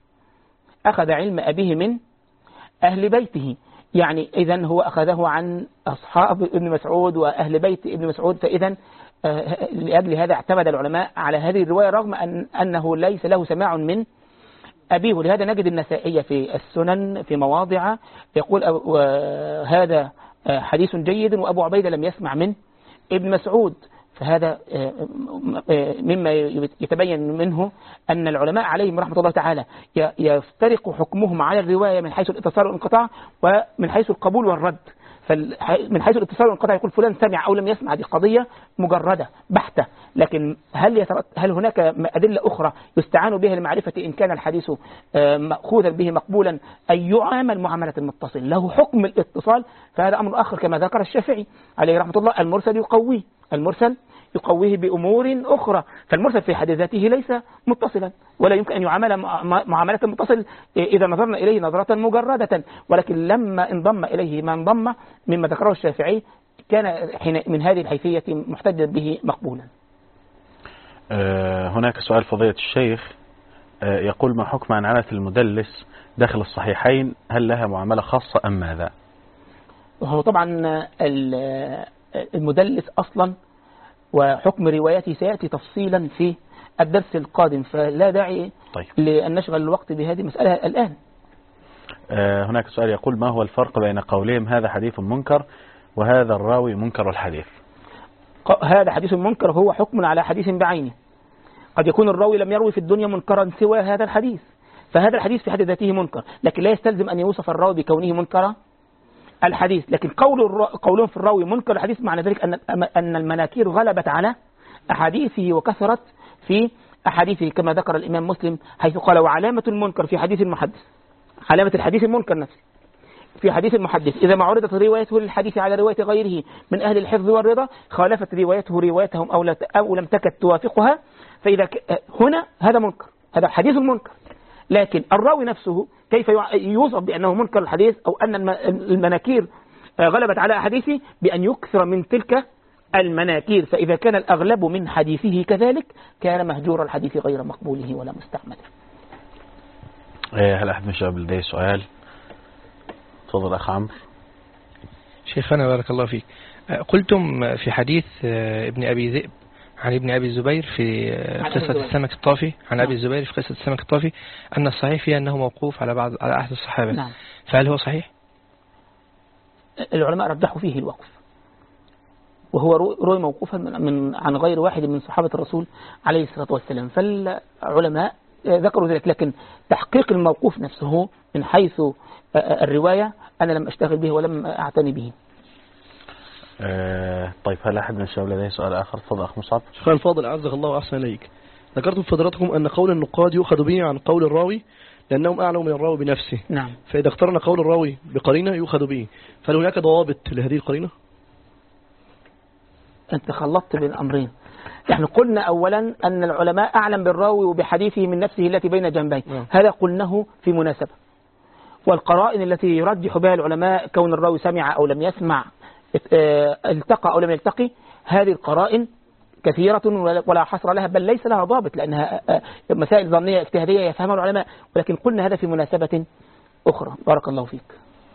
بيته، يعني إذن هو أخذه عن أصحاب ابن مسعود وأهل بيت ابن مسعود، فإذن لأجل هذا اعتمد العلماء على هذه الرواية رغم أنه ليس له سماع من أبيه. ولهذا نجد النسائي في السنن في مواضع يقول هذا حديث جيد وأبو عبيدة لم يسمع من ابن مسعود، فهذا مما يتبين منه أن العلماء عليهم رحمة الله تعالى يفترق حكمهم على الرواية من حيث الاتصال والانقطاع ومن حيث القبول والرد. فمن حيث الاتصال والانقطاع يقول فلان سمع أو لم يسمع، دي قضية مجردة بحتة، لكن هل هناك أدلة أخرى يستعان بها لمعرفة إن كان الحديث مأخوذا به مقبولا أي يعامل معاملة المتصل له حكم الاتصال، فهذا أمر آخر كما ذكر الشافعي عليه رحمة الله. المرسل يقويه بأمور أخرى، فالمرسل في حد ذاته ليس متصلا ولا يمكن أن يعامل معاملة المتصل إذا نظرنا إليه نظرة مجردة، ولكن لما انضم إليه ما انضم مما ذكره الشافعي كان من هذه الحيثية محتجا به مقبولا. هناك سؤال فضيلة الشيخ يقول ما حكم عنعنة المدلس داخل الصحيحين، هل لها معاملة خاصة أم ماذا؟ وهو طبعا المدلس أصلا وحكم روايته سيأتي تفصيلا في الدرس القادم، فلا داعي لأن نشغل الوقت بهذه المسألة الآن. هناك سؤال يقول ما هو الفرق بين قولهم هذا حديث منكر وهذا الراوي منكر الحديث؟ هذا حديث منكر هو حكم على حديث بعينه، قد يكون الراوي لم يروي في الدنيا منكرا سوى هذا الحديث، فهذا الحديث في حد ذاته منكر، لكن لا يستلزم أن يوصف الراوي بكونه منكر الحديث. لكن قولهم في الراوي منكر الحديث معنى ذلك أن المناكير غلبت على أحاديثه وكثرت في أحاديثه، كما ذكر الإمام مسلم حيث قال وعلامة المنكر في حديث المحدث، علامة الحديث المنكر نفسه في حديث المحدث إذا ما عرضت روايته للحديث على رواية غيره من أهل الحفظ والرضا خالفت روايته روايتهم أو لم تكد توافقها، فإذا هنا هذا منكر، هذا حديث منكر. لكن الراوي نفسه كيف يوصف بأنه منكر الحديث أو أن المناكير غلبت على أحاديثه؟ بأن يكثر من تلك المناكير، فإذا كان الأغلب من حديثه كذلك كان مهجور الحديث غير مقبوله ولا مستعمله. هل أحد من الشباب لديه سؤال؟ تفضل أخ عمرو. شيخنا بارك الله فيك، قلتم في حديث ابن أبي ذئب عن ابن أبي الزبير في قصة السمك الطافي عن أبي الزبير في قصة السمك الطافي أن الصحيح فيها أنه موقوف على أحد الصحابة. نعم. فهل هو صحيح؟ العلماء رجحوا فيه الوقف، وهو روي موقوفا عن غير واحد من صحابة الرسول عليه الصلاة والسلام، فالعلماء ذكروا ذلك، لكن تحقيق الموقوف نفسه من حيث الرواية أنا لم أشتغل به ولم أعتني به. طيب هل أحد من الشباب لديه سؤال آخر؟ تفضل أخ مصعب. شيخنا الفاضل أعزك الله وأحسن إليك، ذكرتم فضلاتكم أن قول النقاد يؤخذ به عن قول الراوي لأنهم أعلم من الراوي بنفسه. نعم. فإذا اقترن قول الراوي بقرينة يؤخذ به، فهل هناك ضوابط لهذه القرينة؟ أنت خلطت بين أمرين. نحن قلنا أولا أن العلماء أعلم بالراوي وبحديثه من نفسه التي بين جنبيه، هذا قلناه في مناسبة. والقرائن التي يرجح بها العلماء كون الراوي سمع أو لم يسمع، التقى أو لم يلتقي، هذه القرائن كثيرة ولا حصر لها، بل ليس لها ضابط، لأنها مسائل ظنية اجتهادية يفهمها العلماء، ولكن قلنا هذا في مناسبة أخرى. بارك الله فيك.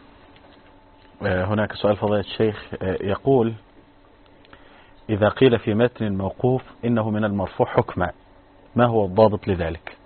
هناك سؤال فضيلة الشيخ يقول: إذا قيل في متن موقوف إنه من المرفوع حكما، ما هو الضابط لذلك؟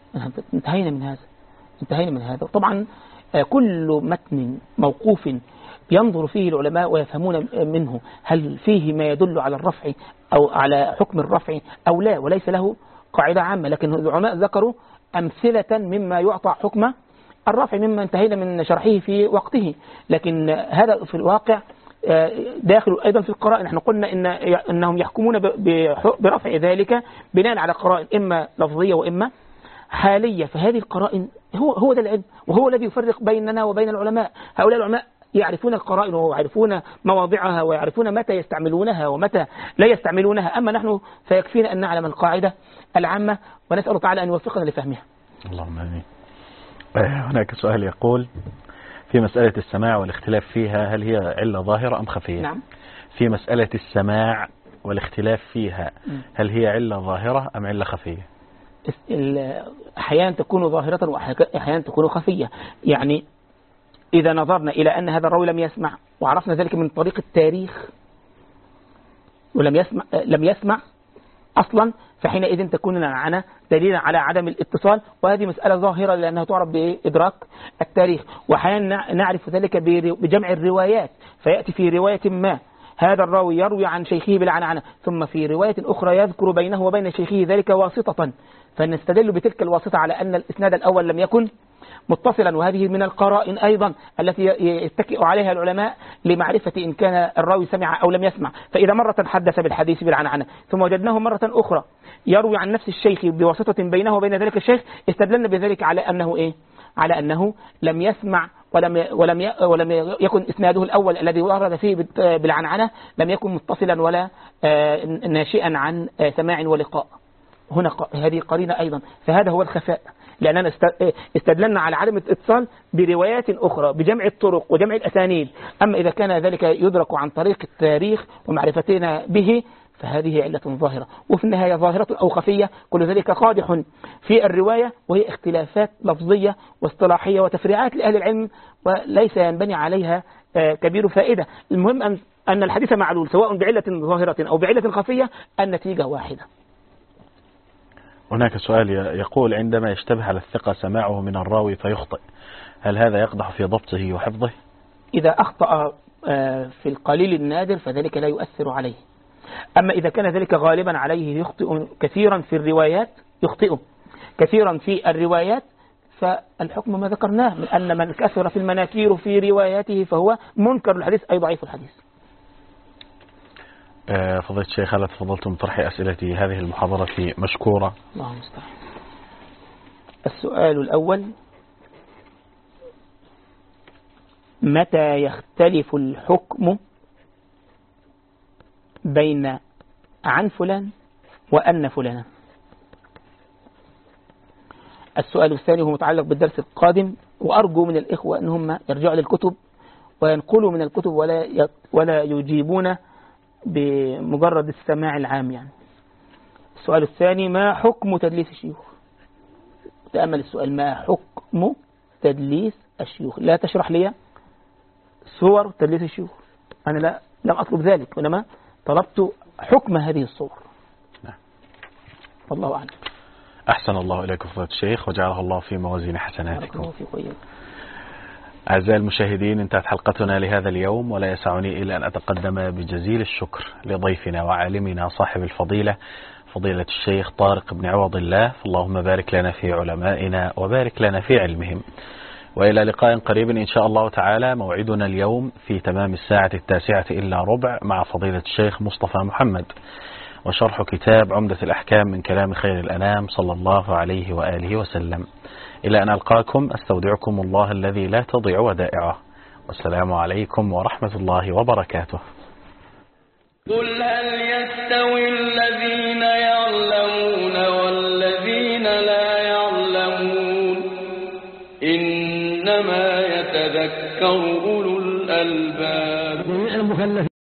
انتهينا من هذا. طبعا كل متن موقوف ينظر فيه العلماء ويفهمون منه هل فيه ما يدل على الرفع أو على حكم الرفع أو لا، وليس له قاعدة عامة، لكن العلماء ذكروا أمثلة مما يعطى حكم الرفع مما انتهينا من شرحه في وقته. لكن هذا في الواقع داخل أيضا في القرائن. نحن قلنا إنهم يحكمون برفع ذلك بناء على قرائن إما لفظية وإما حالية. فهذه القرائن هو ده العلم، وهو الذي يفرق بيننا وبين العلماء. هؤلاء العلماء يعرفون القرائن ويعرفون مواضعها ويعرفون متى يستعملونها ومتى لا يستعملونها. أما نحن فيكفينا أن نعلم القاعدة العامة، ونسأل الله تعالى أن يوفقنا لفهمها. اللهم آمين. هناك سؤال يقول: في مسألة السماع والاختلاف فيها، هل هي علة ظاهرة أم خفية؟ نعم. في مسألة السماع والاختلاف فيها، هل هي علة ظاهرة أم علة خفية؟ أحيانا تكون ظاهرة وأحيانا تكون خفية. يعني إذا نظرنا إلى أن هذا الراوي لم يسمع وعرفنا ذلك من طريق التاريخ لم يسمع أصلا، فحينئذ تكون العنعنة دليلا على عدم الاتصال، وهذه مسألة ظاهرة لأنها تعرف بإدراك التاريخ. وأحيانا نعرف ذلك بجمع الروايات، فيأتي في رواية ما هذا الراوي يروي عن شيخه بالعنعنة، ثم في رواية أخرى يذكر بينه وبين شيخه ذلك واسطة، فنستدل بتلك الواسطة على أن الإسناد الأول لم يكن متصلا. وهذه من القرائن أيضا التي يتكئ عليها العلماء لمعرفة إن كان الراوي سمع أو لم يسمع. فإذا مرة حدث بالحديث بالعنعنة ثم وجدناه مرة أخرى يروي عن نفس الشيخ بواسطة بينه وبين ذلك الشيخ، استدلنا بذلك على أنه إيه؟ على أنه لم يسمع ولم يكن إسناده الأول الذي ورد فيه بالعنعنة لم يكن متصلا ولا ناشئا عن سماع ولقاء. هنا هذه قرينة أيضا، فهذا هو الخفاء، لأننا استدلنا على عدم الاتصال بروايات أخرى بجمع الطرق وجمع الأسانيد. أما إذا كان ذلك يدرك عن طريق التاريخ ومعرفتنا به فهذه علة ظاهرة. وفي النهاية ظاهرة أو خفية كل ذلك قادح في الرواية، وهي اختلافات لفظية واصطلاحية وتفريعات لأهل العلم وليس ينبني عليها كبير فائدة. المهم أن الحديث معلول سواء بعلة ظاهرة أو بعلة خفية، النتيجة واحدة. هناك سؤال يقول: عندما يشتبه على الثقة سماعه من الراوي فيخطئ، هل هذا يقدح في ضبطه وحفظه؟ إذا أخطأ في القليل النادر فذلك لا يؤثر عليه. أما إذا كان ذلك غالبا عليه يخطئ كثيرا في الروايات، يخطئ كثيرا في الروايات، فالحكم ما ذكرناه من أن من كثر في المناكير في رواياته فهو منكر الحديث أي ضعيف الحديث. فضيلة الشيخ، هل تفضلتم بطرح أسئلتي هذه المحاضرة مشكورة؟ الله المستعان. السؤال الأول: متى يختلف الحكم بين عن فلان وأن فلانا؟ السؤال الثاني هو متعلق بالدرس القادم، وأرجو من الإخوة أنهم يرجعوا للكتب وينقلوا من الكتب ولا يجيبون بمجرد السماع العام. يعني السؤال الثاني: ما حكم تدليس الشيوخ؟ تأمل السؤال: ما حكم تدليس الشيوخ؟ لا تشرح لي صور تدليس الشيوخ، أنا لم أطلب ذلك، وإنما طلبت حكم هذه الصور. والله أعلم. أحسن الله إليكم فضيلة الشيخ، وجعله الله في موازين حسناتكم. الله. أعزائي المشاهدين، انتهت حلقتنا لهذا اليوم، ولا يسعني إلا أن أتقدم بجزيل الشكر لضيفنا وعالمنا صاحب الفضيلة فضيلة الشيخ طارق بن عوض الله، فاللهم بارك لنا في علمائنا وبارك لنا في علمهم. وإلى لقاء قريب إن شاء الله تعالى. موعدنا اليوم في تمام الساعة 9:15 مع فضيلة الشيخ مصطفى محمد، وشرح كتاب عمدة الأحكام من كلام خير الأنام صلى الله عليه وآله وسلم. إلى أن ألقاكم أستودعكم الله الذي لا تضيع ودائعه، والسلام عليكم ورحمة الله وبركاته. قل هل يستوي الذين يعلمون والذين لا يعلمون إنما يتذكر أولو الألباب.